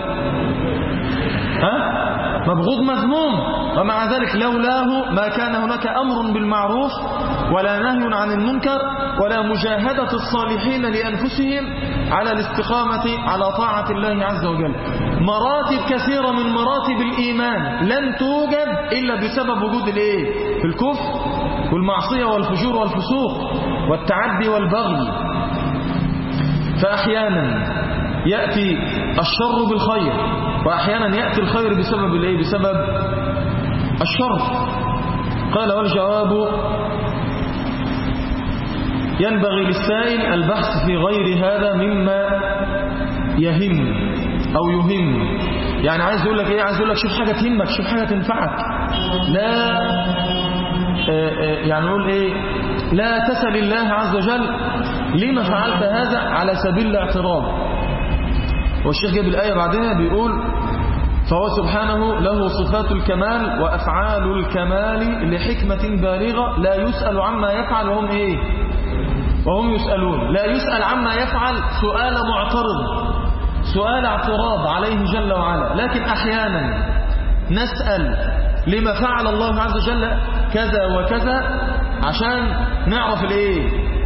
S1: ها؟ مبغوض مذموم. ومع ذلك لولاه ما كان هناك أمر بالمعروف ولا نهي عن المنكر ولا مجاهدة الصالحين لأنفسهم على الاستقامة على طاعة الله عز وجل. مراتب كثيرة من مراتب الإيمان لن توجد إلا بسبب وجود الإيه؟ الكفر والمعصية والفجور والفسوق والتعدي والبغي. فأحيانا يأتي الشر بالخير، وأحيانا يأتي الخير بسبب الإيه؟ بسبب الشر. قال: والجواب ينبغي للسائل البحث في غير هذا مما يهم أو يهم. يعني عايز يقول لك إيه؟ عايز يقول لك شوف حاجة تهمك، شوف حاجة تنفعك، لا يعني نقول إيه؟ لا تسأل الله عز وجل لما فعلت هذا على سبيل الاعتراض. والشيخ جاب الآية بعدها بيقول: فهو سبحانه له صفات الكمال وأفعال الكمال لحكمة بالغة لا يسأل عما يفعل وهم إيه؟ وهم يسألون. لا يسأل عما يفعل سؤال معترض، سؤال اعتراض عليه جل وعلا. لكن أحيانا نسأل لما فعل الله عز وجل كذا وكذا عشان نعرف الإيه؟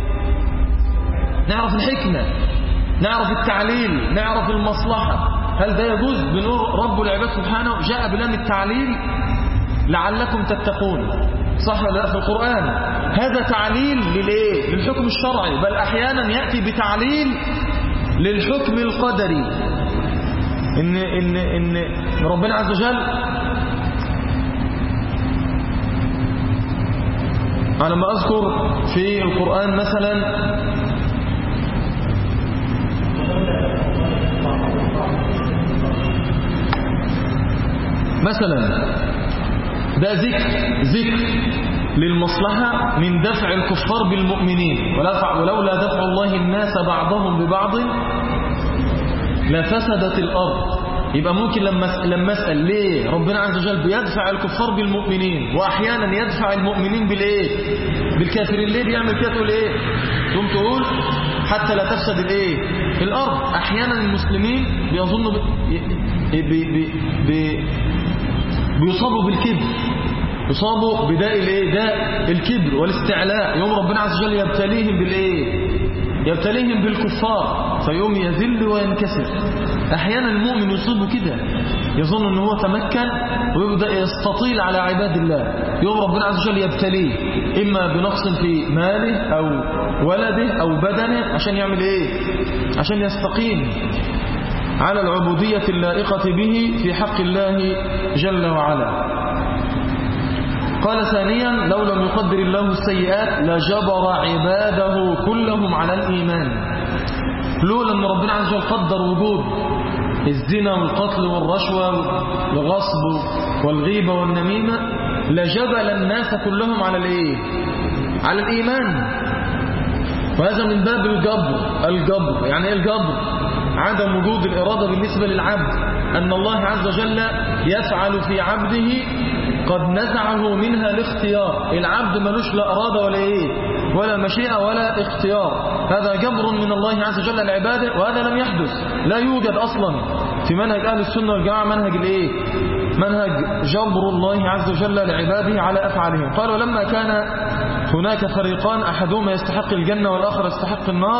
S1: نعرف الحكمة، نعرف التعليل، نعرف المصلحة. هل ده يجوز؟ بنور رب العباد سبحانه جاء بلام التعليل لعلكم تتقون، صح ولا لا؟ في القرآن هذا تعليل للإيه؟ للحكم الشرعي، بل أحيانا يأتي بتعليل للحكم القدري. إن, إن, إن ربنا عز وجل على ما أذكر في القرآن مثلا مثلا ده ذكر ذكر للمصلحة من دفع الكفار بالمؤمنين، ولولا دفع الله الناس بعضهم ببعض لفسدت الأرض. يبقى ممكن لما لما اسال ليه ربنا عز وجل بيدفع الكفار بالمؤمنين واحيانا يدفع المؤمنين بالايه بالكافرين، ليه بيعمل كده؟ تقول ايه؟ تقوم تقول حتى لا تفسد الايه الارض. احيانا المسلمين بيظنوا بي بي بي بي بيصابوا بالكبر، يصابوا بداء الايه داء الكبر والاستعلاء، يوم ربنا عز وجل يبتليهم بالايه يبتليهم بالكفار فيقوم يذل وينكسر. احيانا المؤمن يصيبه كده، يظن ان هو تمكن ويبدا يستطيل على عباد الله، يوم ربنا عز وجل يبتليه اما بنقص في ماله او ولده او بدنه عشان يعمل ايه؟ عشان يستقيم على العبودية اللائقة به في حق الله جل وعلا. قال ثانيا: لو لم يقدر الله السيئات لجبر عباده كلهم على الإيمان. لولا أن ربنا عز وجل قدر وجود الزنا والقتل والرشوة والغصب والغيبة والنميمة لجبل الناس كلهم على الإيه؟ على الإيمان. وهذا من باب الجبر. الجبر يعني إيه الجبر؟ عدم وجود الإرادة بالنسبة للعبد، أن الله عز وجل يفعل في عبده قد نزعه منها الاختيار. العبد ملوش لا إرادة ولا إيه ولا مشيئة ولا اختيار، هذا جبر من الله عز وجل العبادة، وهذا لم يحدث، لا يوجد أصلا في منهج أهل السنة والجماعة منهج الإيه منهج جبر الله عز وجل لعباده على أفعالهم. قال: ولما كان هناك فريقان أحدهما يستحق الجنة والآخر يستحق النار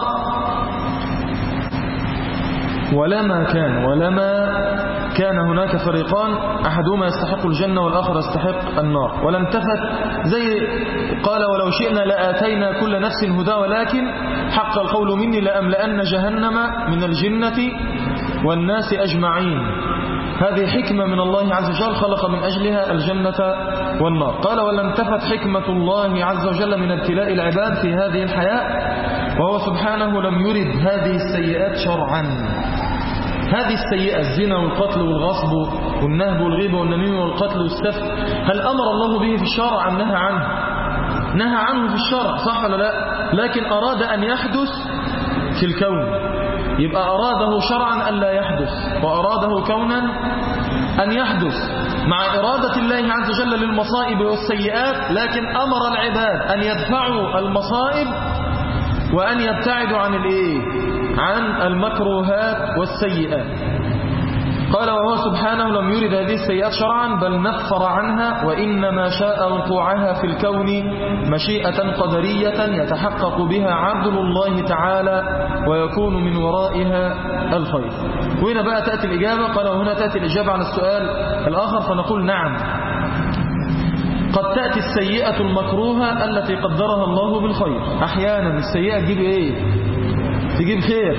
S1: ولما كان ولما كان هناك فريقان أحدهما يستحق الجنة والآخر يستحق النار ولم تفت زي قال: ولو شئنا لآتينا كل نفس هدى ولكن حق القول مني لأملأن جهنم من الجنة والناس أجمعين. هذه حكمة من الله عز وجل خلق من أجلها الجنة والنار. قال: ولم تفت حكمة الله عز وجل من ابتلاء العباد في هذه الحياة، وهو سبحانه لم يرد هذه السيئات شرعا. هذه السيئة الزنا والقتل والغصب والنهب والغيبة والنميمة والقتل والسفك، هل أمر الله به في الشرع أم نهى عنه؟ نهى عنه في الشرع، صح ولا لا؟ لكن أراد أن يحدث في الكون، يبقى أراده شرعا أن لا يحدث، وأراده كونا أن يحدث مع إرادة الله عز وجل للمصائب والسيئات، لكن أمر العباد أن يدفعوا المصائب وأن يبتعدوا عن الإيه؟ عن المكروهات والسيئات. قال: وهو سبحانه لم يرد هذه السيئات شرعا بل نفر عنها، وإنما شاء وقوعها في الكون مشيئة قدرية يتحقق بها عدل الله تعالى ويكون من ورائها الخير. وهنا بقى تأتي الإجابة. قال: وهنا تأتي الإجابة على السؤال الآخر، فنقول: نعم، قد تأتي السيئة المكروهة التي قدرها الله بالخير. أحيانا السيئة تجيب إيه؟ تجيب خير.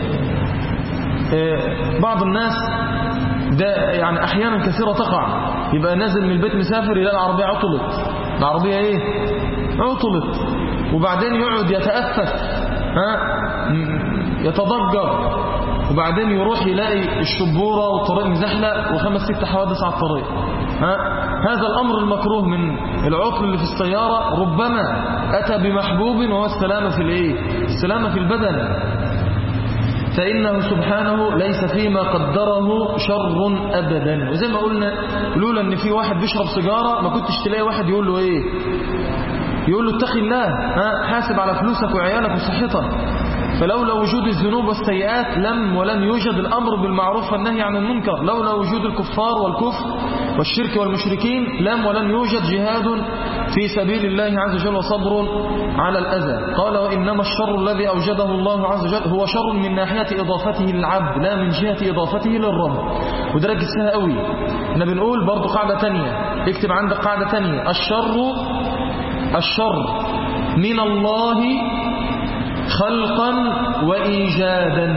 S1: إيه بعض الناس ده يعني أحيانا كثيرة تقع، يبقى نازل من البيت مسافر يلاقي العربية عطلت. العربية إيه؟ عطلت. وبعدين يقعد يتأفف، ها يتضجر، وبعدين يروح يلاقي الشبورة والطريق مزحلق وخمس ست حوادث على الطريق. ها هذا الأمر المكروه من العطل اللي في السيارة ربما أتى بمحبوب، وهو السلامة في الإيه؟ السلامة في البدن. فإنه سبحانه ليس فيما قدره شر أبدا. وزي ما قلنا لولا أن في واحد بيشرب سيجارة ما كنتش تلاقي واحد يقول له إيه؟ يقول له اتقي الله، ها حاسب على فلوسك وعيالك وصحتك. فلولا وجود الذنوب والسيئات لم ولن يوجد الأمر بالمعروف والنهي عن المنكر. لولا وجود الكفار والكفر والشرك والمشركين لم ولن يوجد جهاد في سبيل الله عز وجل وصبر على الأذى. قال: وإنما الشر الذي أوجده الله عز وجل هو شر من ناحية إضافته للعبد لا من جهة إضافته للرب. وده ركز فيها قوي. احنا بنقول برضو قاعدة تانية، اكتب عندك قاعدة تانية: الشر الشر من الله خلقا وإيجادا.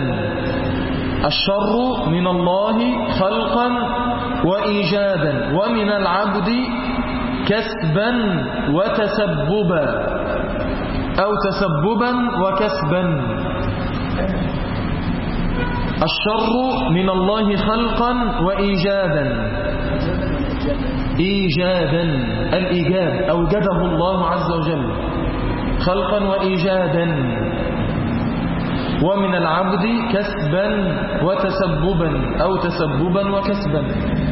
S1: الشر من الله خلقا وإيجادا، ومن العبد كسبا وتسببا أو تسببا وكسبا. الشر من الله خلقا وإيجادا. إيجادا، الإيجاد أوجده الله عز وجل خلقا وإيجادا. ومن العبد كسبا وتسببا أو تسببا وكسبا.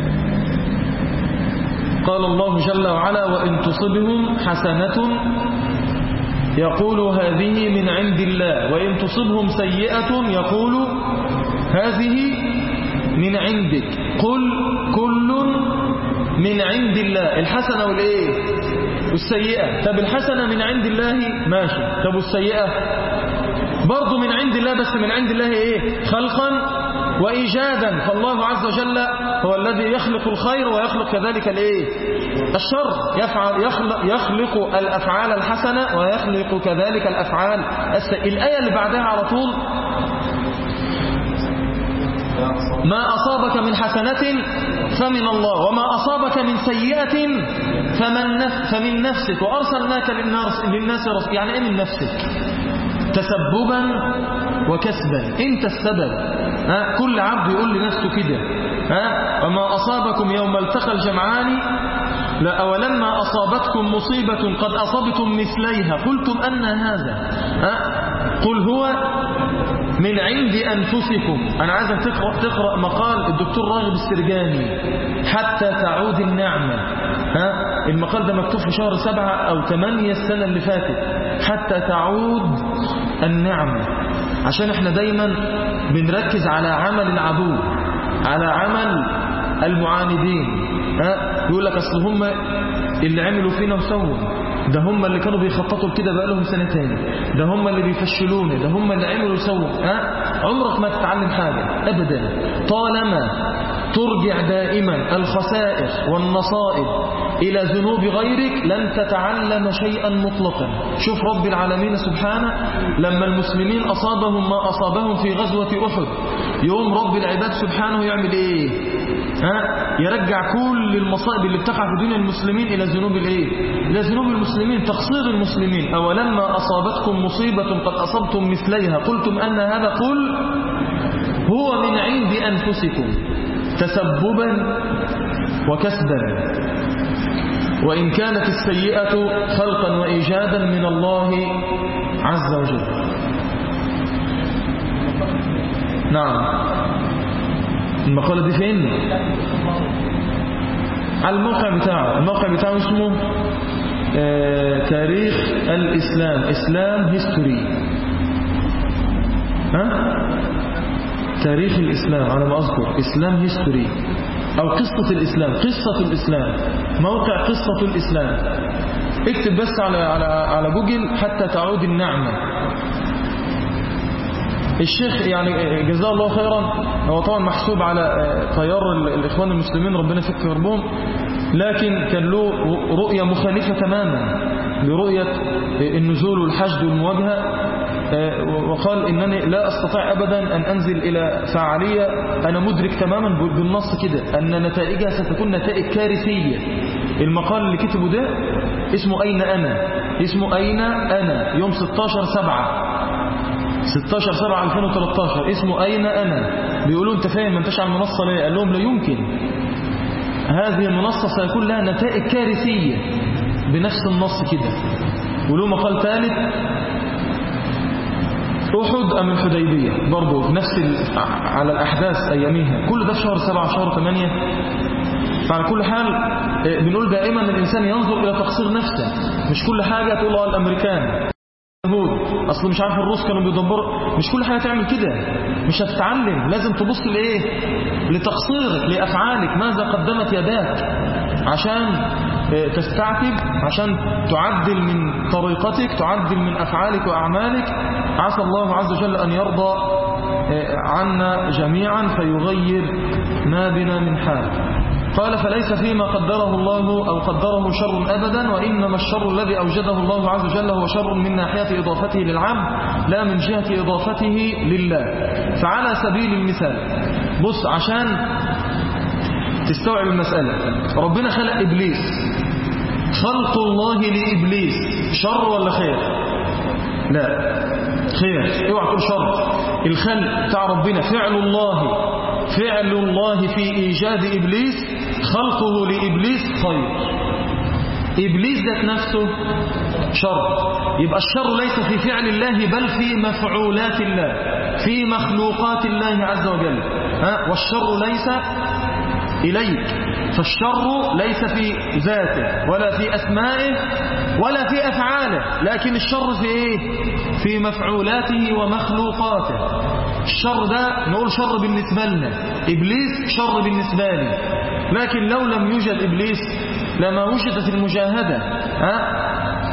S1: قال الله جل وعلا: وإن تصبهم حسنة يقول هذه من عند الله، وإن تصبهم سيئة يقول هذه من عندك، قل كل من عند الله. الحسنة والإيه؟ والسيئة. طب الحسنة من عند الله ماشي، طب والسيئة برضو من عند الله، بس من عند الله إيه؟ خلقا وإيجادا. فالله عز وجل هو الذي يخلق الخير ويخلق كذلك الإيه؟ الشر. يفعل يخلق, يخلق الأفعال الحسنة ويخلق كذلك الأفعال السيئة. الآية اللي بعدها على طول: ما أصابك من حسنة فمن الله وما أصابك من سيئة فمن, نف فمن نفسك وأرسلناك للناس رسولا. يعني إيه من نفسك؟ تسببا وكسبا، أنت السبب. ها؟ كل عبد يقول لنفسه كده: ها؟ وما أصابكم يوم التقى الجمعان لا ولما أصابتكم مصيبة قد أصبتم مثليها قلتم أن هذا. ها؟ قل هو من عند أنفسكم. أنا عايزك تقرأ, تقرأ مقال الدكتور راغب السرجاني حتى تعود النعمة. ها؟ المقال ده مكتوب في شهر سبعة أو ثمانية السنة اللي فاتت. حتى تعود النعمة، عشان احنا دايما بنركز على عمل العدو، على عمل المعاندين. ها؟ يقول لك أصل هم اللي عملوا فينا وسووا، ده هم اللي كانوا بيخططوا كده بقالهم سنتين، ده هم اللي بيفشلون، ده هم اللي عملوا وسووا. ها؟ عمرك ما تتعلم حاجة أبدا طالما ترجع دائما الخسائر والنصائب إلى ذنوب غيرك، لن تتعلم شيئا مطلقا. شوف رب العالمين سبحانه لما المسلمين أصابهم ما أصابهم في غزوة أحد، يوم رب العباد سبحانه يعمل إيه؟ ها؟ يرجع كل المصائب اللي بتقع في دنيا المسلمين إلى ذنوب الإيه؟ إلى ذنوب المسلمين، تقصير المسلمين. أولما أصابتكم مصيبة قد أصبتم مثليها قلتم أن هذا، قل هو من عند أنفسكم تسببا وكسبا، وإن كانت السيئة خلقا وإيجادا من الله عز وجل. نعم. المقالة دي فين؟ على الموقع بتاعه. الموقع بتاعه اسمه آه تاريخ الإسلام، إسلام هيستوري. ها؟ تاريخ الإسلام على ما أذكر، إسلام هيستوري أو قصة الإسلام، قصة الإسلام، موقع قصة الإسلام. اكتب بس على على على جوجل حتى تعود النعمة. الشيخ يعني جزاه الله خيرا، هو طبعا محسوب على تيار الإخوان المسلمين ربنا يفك كربهم، لكن كان له رؤية مخالفة تماما لرؤية النزول والحشد والمواجهة، وقال إنني لا أستطيع أبدا أن أنزل إلى فعالية أنا مدرك تماما بالنص كده أن نتائجها ستكون نتائج كارثية. المقال اللي كتبه ده اسمه أين أنا، اسمه أين أنا، يوم ستاشر سبعة ستاشر سبعة ألفين وثلاثة عشر، اسمه أين أنا. بيقولوا أنت فاهم ما أنتش على المنصة ليه؟ قال لهم لا يمكن، هذه المنصة سيكون لها نتائج كارثية بنفس النص كده. ولو مقال ثالث أحد أم الحديبية برضو نفس على الأحداث أيامها، كل ده في شهر سبعة شهر ثمانية. فعلى كل حال بنقول دائما الإنسان ينظر إلى تقصير نفسه، مش كل حاجة تقول له الأمريكان اليهود أصلا مش عارف الروس كانوا بيدبروا، مش كل حاجة تعمل كده، مش هتتعلم. لازم تبص لإيه؟ لتقصيرك، لأفعالك، ماذا قدمت يداك عشان تستعتب، عشان تعدل من طريقتك، تعدل من أفعالك وأعمالك. عسى الله عز وجل أن يرضى عنا جميعا فيغير ما بنا من حال. قال فليس فيما قدره الله أو قدره شر أبدا، وإنما الشر الذي أوجده الله عز وجل هو شر من ناحية إضافته للعبد لا من جهة إضافته لله. فعلى سبيل المثال، بص عشان تستوعب المسألة، ربنا خلق إبليس، خلق الله لإبليس شر ولا خير؟ لا خير، اوعى تقول شر. الخلق بتاع ربنا فعل الله، فعل الله في إيجاد إبليس، خلقه لإبليس خير. إبليس ذات نفسه شر، يبقى الشر ليس في فعل الله بل في مفعولات الله. في مخلوقات الله عز وجل، ها؟ والشر ليس إليك، فالشر ليس في ذاته ولا في أسمائه ولا في أفعاله، لكن الشر في إيه؟ في مفعولاته ومخلوقاته. الشر ده نقول شر بالنسبة لنا، إبليس شر بالنسبة لي، لكن لو لم يوجد إبليس لما وجدت المجاهدة. ها؟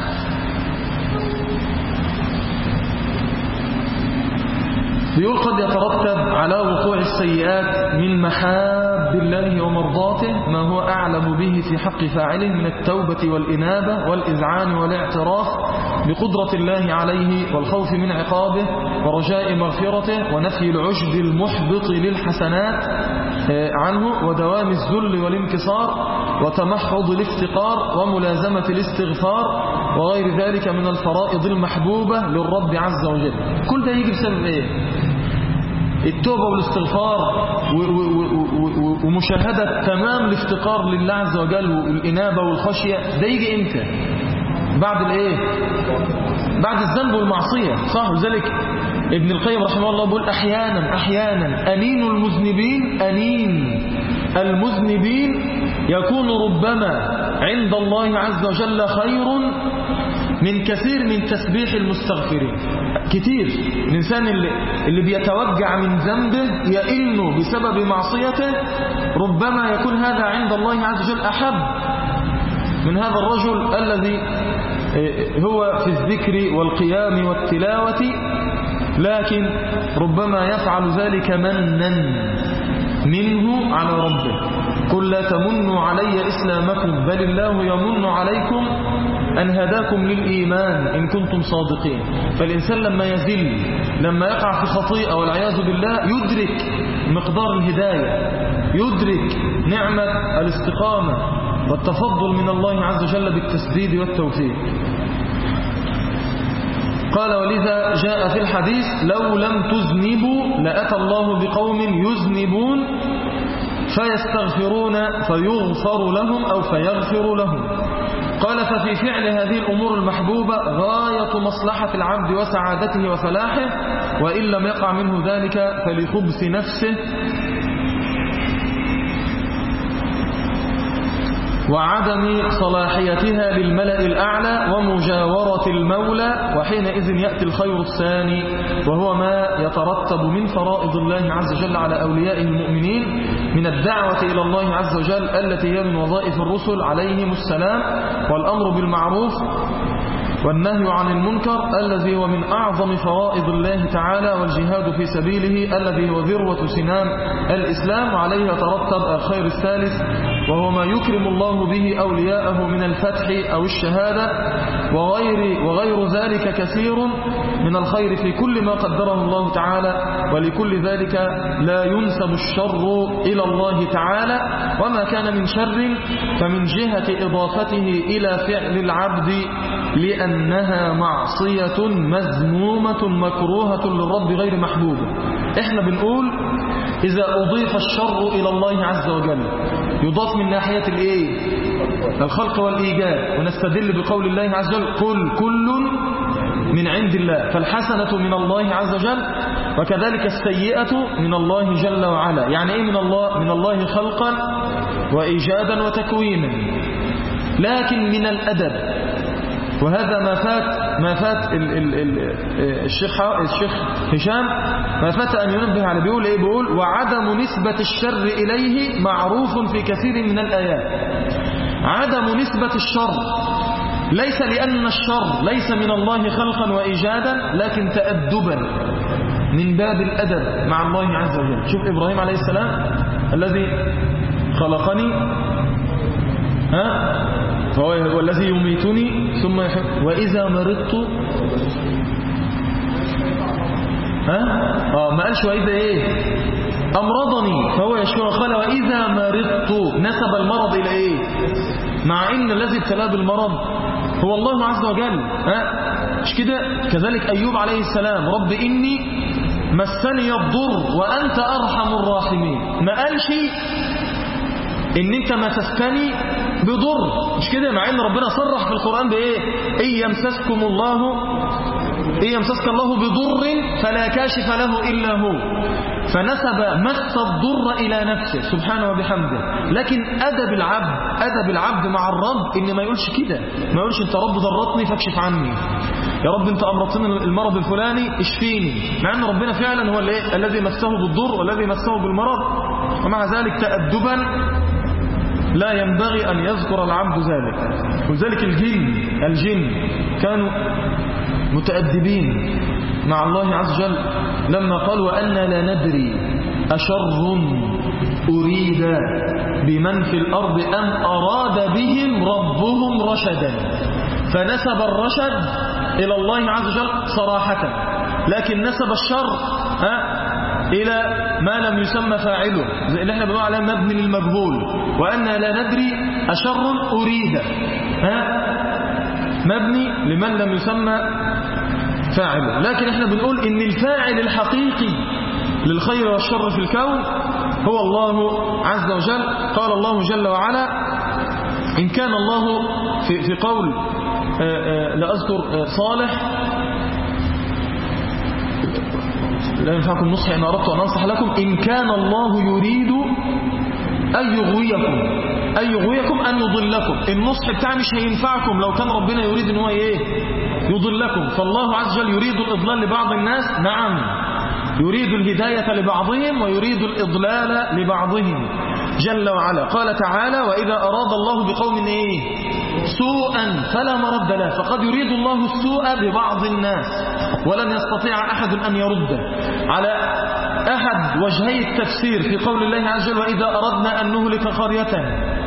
S1: بيقول قد يترتب على وقوع السيئات من محاب الله ومرضاته ما هو أعلم به في حق فاعله من التوبة والإنابة والإذعان والاعتراف بقدرة الله عليه والخوف من عقابه ورجاء مغفرته ونفي العجب المحبط للحسنات عنه ودوام الذل والانكسار وتمحض الافتقار وملازمة الاستغفار وغير ذلك من الفرائض المحبوبة للرب عز وجل. كل ده يجي بسبب ايه؟ التوبة والاستغفار ومشاهدة تمام الافتقار لله عز وجل والإنابة والخشية. ده يجي امتى؟ بعد الايه؟ بعد الذنب والمعصية، صح؟ وذلك ابن القيم رحمه الله بيقول احيانا احيانا انين المذنبين انين المذنبين يكون ربما عند الله عز وجل خير من كثير من تسبيح المستغفرين. كتير الإنسان اللي, اللي بيتوجع من ذنبه يئن بسبب معصيته ربما يكون هذا عند الله عز وجل أحب من هذا الرجل الذي هو في الذكر والقيام والتلاوة، لكن ربما يفعل ذلك منا منه على ربه. قل لا تمنوا علي إسلامكم بل الله يمن عليكم أن هداكم للإيمان إن كنتم صادقين. فالإنسان لما يذل، لما يقع في خطيئة والعياذ بالله، يدرك مقدار الهداية، يدرك نعمة الاستقامة والتفضل من الله عز وجل بالتسديد والتوفيق. قال ولذا جاء في الحديث لو لم تذنبوا لأتى الله بقوم يذنبون فيستغفرون فيغفر لهم أو فيغفر لهم. قال ففي فعل هذه الأمور المحبوبة غاية مصلحة العبد وسعادته وفلاحه، وإن لم يقع منه ذلك فلخبث نفسه وعدم صلاحيتها للملأ الأعلى ومجاورة المولى، وحينئذ يأتي الخير الثاني وهو ما يترتب من فرائض الله عز وجل على أوليائه المؤمنين من الدعوة إلى الله عز وجل التي هي من وظائف الرسل عليهم السلام، والأمر بالمعروف والنهي عن المنكر الذي هو من أعظم فرائض الله تعالى، والجهاد في سبيله الذي هو ذروة سنام الإسلام، وعليه يترتب الخير الثالث وهو ما يكرم الله به أولياءه من الفتح أو الشهادة وغير, وغير ذلك كثير من الخير في كل ما قدره الله تعالى، ولكل ذلك لا ينسب الشر إلى الله تعالى، وما كان من شر فمن جهة إضافته إلى فعل العبد لأنها معصية مذمومة مكروهة للرب غير محبوبة. احنا بنقول إذا أضيف الشر إلى الله عز وجل يضاف من ناحية الإيه؟ الخلق والإيجاد، ونستدل بقول الله عز وجل قل كل من عند الله، فالحسنة من الله عز وجل وكذلك السيئة من الله جل وعلا. يعني إيه من الله؟ من الله خلقا وإيجادا وتكوينا، لكن من الأدب، وهذا ما فات ما فات ال ال ال الشيخ الشيخ هشام ما فات أن ينبه على، بيقول إيه؟ بيقول وعدم نسبة الشر إليه معروف في كثير من الآيات. عدم نسبة الشر ليس لأن الشر ليس من الله خلقا وإيجادا، لكن تأدبا من باب الأدب مع الله عز وجل. شوف إبراهيم عليه السلام الذي خلقني ها فهو الذي يميتني ثم يحب، وإذا مرضت ها اه ما قالش وإذا ايه أمرضني فهو يشفي، قال وإذا مرضت، نسب المرض إلى ايه؟ مع إن الذي ابتلاه بالمرض هو الله عز وجل. ها مش كده؟ كذلك أيوب عليه السلام رب إني مسني الضر وأنت أرحم الراحمين، ما قالش إن أنت مسستني بضر، مش كده؟ مع إن ربنا صرح في القرآن بإيه؟ إن يمسسكم الله إن يمسسك الله بضر فلا كاشف له إلا هو، فنسب مس الضر إلى نفسه سبحانه وبحمده. لكن أدب العبد أدب العبد مع الرب إن ما يقولش كده، ما يقولش أنت رب ضرتني فاكشف عني، يا رب أنت أمرتني المرض الفلاني اشفيني، مع أن ربنا فعلا هو الذي مسه بالضر والذي مسه بالمرض. ومع ذلك تأدبا لا ينبغي أن يذكر العبد ذلك. وذلك الجن الجن كانوا متأدبين مع الله عز وجل لما قال وأنا لا ندري أشر أريد بمن في الأرض أم أراد بهم ربهم رشدا، فنسب الرشد إلى الله عز وجل صراحة، لكن نسب الشر ها إلى ما لم يسمى فاعله، زي اللي احنا بنقول عليه مبني للمجهول. وأنا لا ندري أشر أريد ها مبني لمن لم يسمى فاعله، لكن احنا بنقول إن الفاعل الحقيقي للخير والشر في الكون هو الله عز وجل. قال الله جل وعلا إن كان الله في, في قول لا أذكر صالح لا ينفعكم نصحي إن أردت أن أنصح لكم إن كان الله يريد أن يغويكم أن يغويكم أن يضلكم. النصح بتاعي مش هينفعكم لو كان ربنا يريد أن هو إيه يضلكم. فالله عز وجل يريد الإضلال لبعض الناس، نعم يريد الهداية لبعضهم ويريد الإضلال لبعضهم جل وعلا. قال تعالى وإذا أراد الله بقوم إيه سوءا فلا مرد له، فقد يريد الله السوء ببعض الناس ولن يستطيع أحد أن يرد. على أحد وجهي التفسير في قول الله عز وجل وإذا أردنا أن نهلك قرية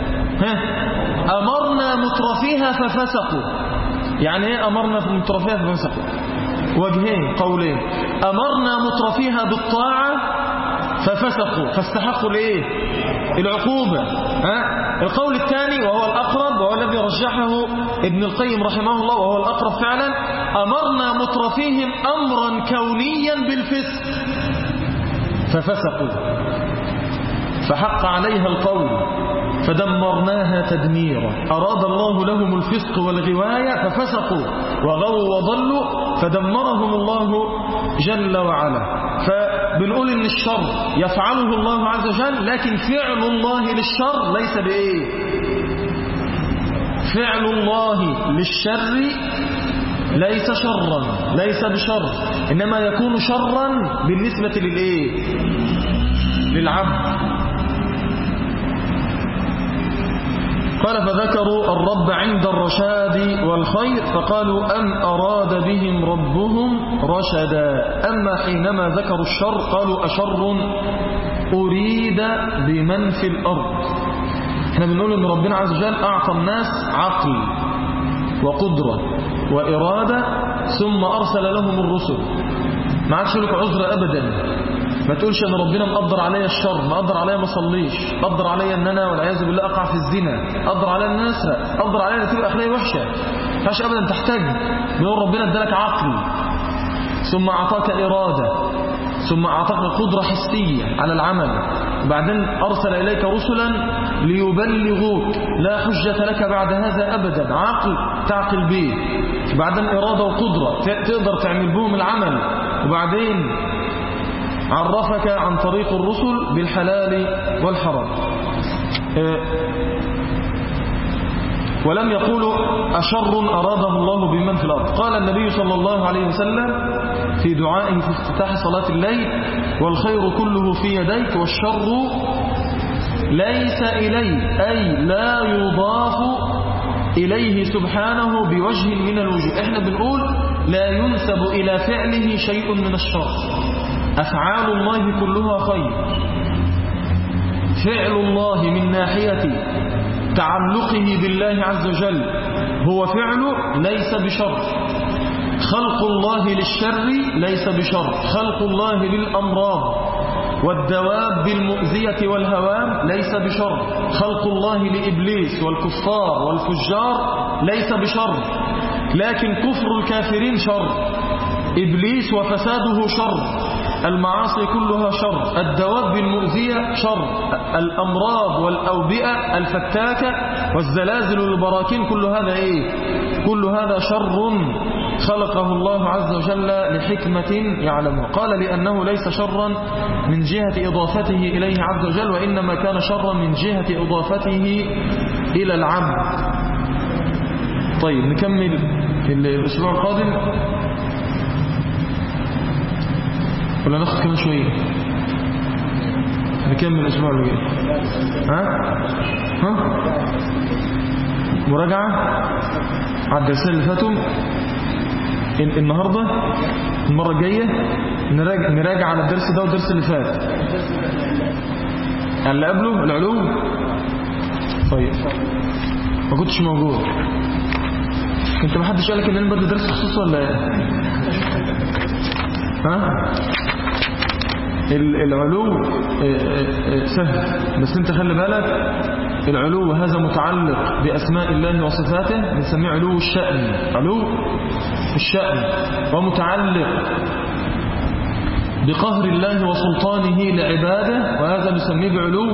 S1: أمرنا مترفيها ففسقوا، يعني إيه أمرنا مترفيها ففسقوا؟ وجهين قولين، أمرنا مترفيها بالطاعة ففسقوا فاستحقوا لإيه العقوبة. ها؟ القول الثاني وهو الأقرب وهو الذي رجحه ابن القيم رحمه الله وهو الأقرب فعلا، أمرنا مترفيهم أمرا كونيا بالفسق ففسقوا فحق عليها القول فدمرناها تدميرا. أراد الله لهم الفسق والغواية ففسقوا وغوا وضلوا فدمرهم الله جل وعلا. فبنقول إن الشر يفعله الله عز وجل، لكن فعل الله للشر ليس بإيه فعل الله للشر ليس شرا ليس بشر، إنما يكون شرا بالنسبة للإيه للعبد. قال فذكروا الرب عند الرشاد والخير فقالوا أم أراد بهم ربهم رشدا. أما حينما ذكروا الشر قالوا أشر أريد بمن في الأرض. احنا بنقول ان ربنا عز وجل أعطى الناس عقل وقدرة وإرادة ثم أرسل لهم الرسل. ما عادش لك عذر أبدا، ما تقولش ان ربنا مقدر عليا الشر، مقدر عليا ما اصليش، مقدر عليا ان انا والعياذ بالله اقع في الزنا، مقدر عليا ان اسرق، مقدر عليا ان تبقى اخلاقي وحشه. ما ينفعش ابدا تحتاج. بيقول ربنا ادالك عقل ثم اعطاك اراده ثم اعطاك قدره حسيه على العمل، وبعدين ارسل اليك رسلا ليبلغوك لا حجه لك بعد هذا ابدا. عقل تعقل به، وبعدين اراده وقدره تقدر تعمل بهم العمل، وبعدين عرفك عن طريق الرسل بالحلال والحرام. ولم يقولوا أشر أراده الله بمن في الأرض. قال النبي صلى الله عليه وسلم في دعائه في افتتاح صلاة الليل والخير كله في يديك والشر ليس إليك، أي لا يضاف إليه سبحانه بوجه من الوجوه. احنا بنقول لا ينسب إلى فعله شيء من الشر، أفعال الله كلها خير. فعل الله من ناحية تعلقه بالله عز وجل هو فعله ليس بشر. خلق الله للشر ليس بشر. خلق الله للأمراض والدواب المؤذية والهوام ليس بشر. خلق الله لإبليس والكفار والفجار ليس بشر، لكن كفر الكافرين شر، إبليس وفساده شر، المعاصي كلها شر، الدواب المؤذية شر، الأمراض والأوبئة الفتاكة والزلازل والبراكين كل هذا إيه؟ كل هذا شر خلقه الله عز وجل لحكمة يعلمها. قال لأنه ليس شرا من جهة إضافته إليه عز وجل، وإنما كان شرا من جهة إضافته إلى العبد. طيب نكمل الأسبوع القادم ولا ناخد كمان شوية؟ نكمل الأسبوع اللي جاي. ها؟ ها؟ مراجعة على الدرسين اللي فاتوا. النهاردة المرة الجاية نراجع, نراجع على الدرس ده والدرس اللي فات اللي قبله العلوم. طيب ما كنتش موجود انت، ما حدش قالك ان انا بدي درس خصوصي ولا ايه؟ ها؟ العلو سهل، بس انت خلي بالك العلو هذا متعلق بأسماء الله وصفاته، بنسميه علو الشأن، علو الشأن، ومتعلق بقهر الله وسلطانه لعباده، وهذا نسميه بعلو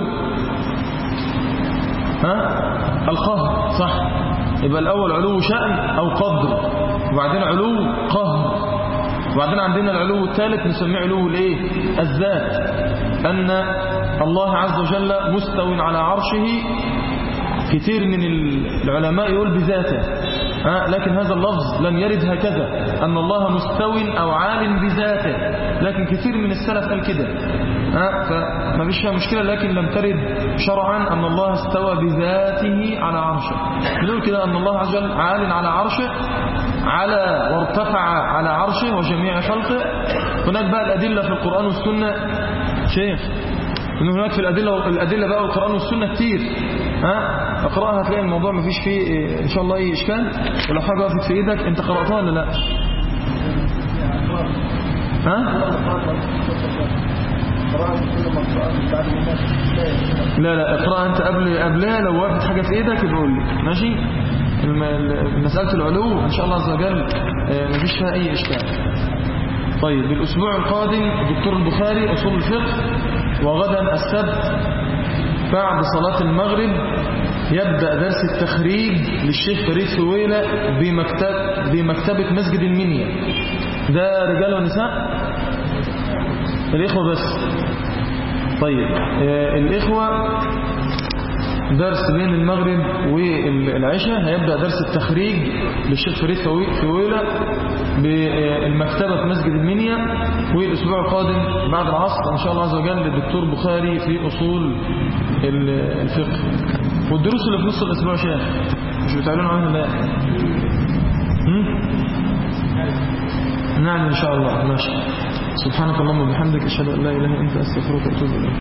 S1: ها القهر. صح، يبقى الأول علو شأن أو قدر، وبعدين علو قهر، وبعدين عندنا العلو الثالث نسميه علو الايه؟ الذات، أن الله عز وجل مستو على عرشه. كثير من العلماء يقول بذاته، ها، لكن هذا اللفظ لم يرد هكذا أن الله مستو أو عال بذاته، لكن كثير من السلف قال كده، فما فيش فيها مشكلة، لكن لم ترد شرعا أن الله استوى بذاته على عرشه. نقول كده أن الله عز وجل عال على عرشه، على وارتفع على عرشه وجميع خلقه. هناك بقى الأدلة في القرآن والسنة شيخ، إن هناك في الأدلة الأدلة بقى القرآن والسنة كتير، ها اقرأها هتلاقي الموضوع ما فيش فيه إن شاء الله أي إشكال. ولو حاجة وقفت في إيدك أنت قرأتها ولا لا؟ ها؟ لا لا اقرأها أنت قبل قبلها، لو وقفت حاجة في إيدك يقول لي ماشي. مسألة العلو إن شاء الله عز وجل ما فيش فيها أي إشكال. طيب الأسبوع القادم الدكتور البخاري أصول الفقه، وغدا السبت بعد صلاة المغرب يبدأ درس التخريج للشيخ فريد سويلة بمكتب بمكتبة مسجد المنيا. ده رجال ونساء؟ الإخوة بس. طيب آه الإخوة درس بين المغرب والعشاء، هيبدأ درس التخريج للشيخ فريد سويلة بالمكتبة في مسجد المنيا. والأسبوع القادم بعد العصر إن شاء الله عز وجل للدكتور بخاري في أصول الفقه. والدروس اللي في نص الأسبوع شيخ مش بتعلنوا عنها لا؟ نعم إن شاء الله. ماشي. سبحانك اللهم وبحمدك أشهد أن لا إله إلا أنت أستغفرك وأتوب إليك.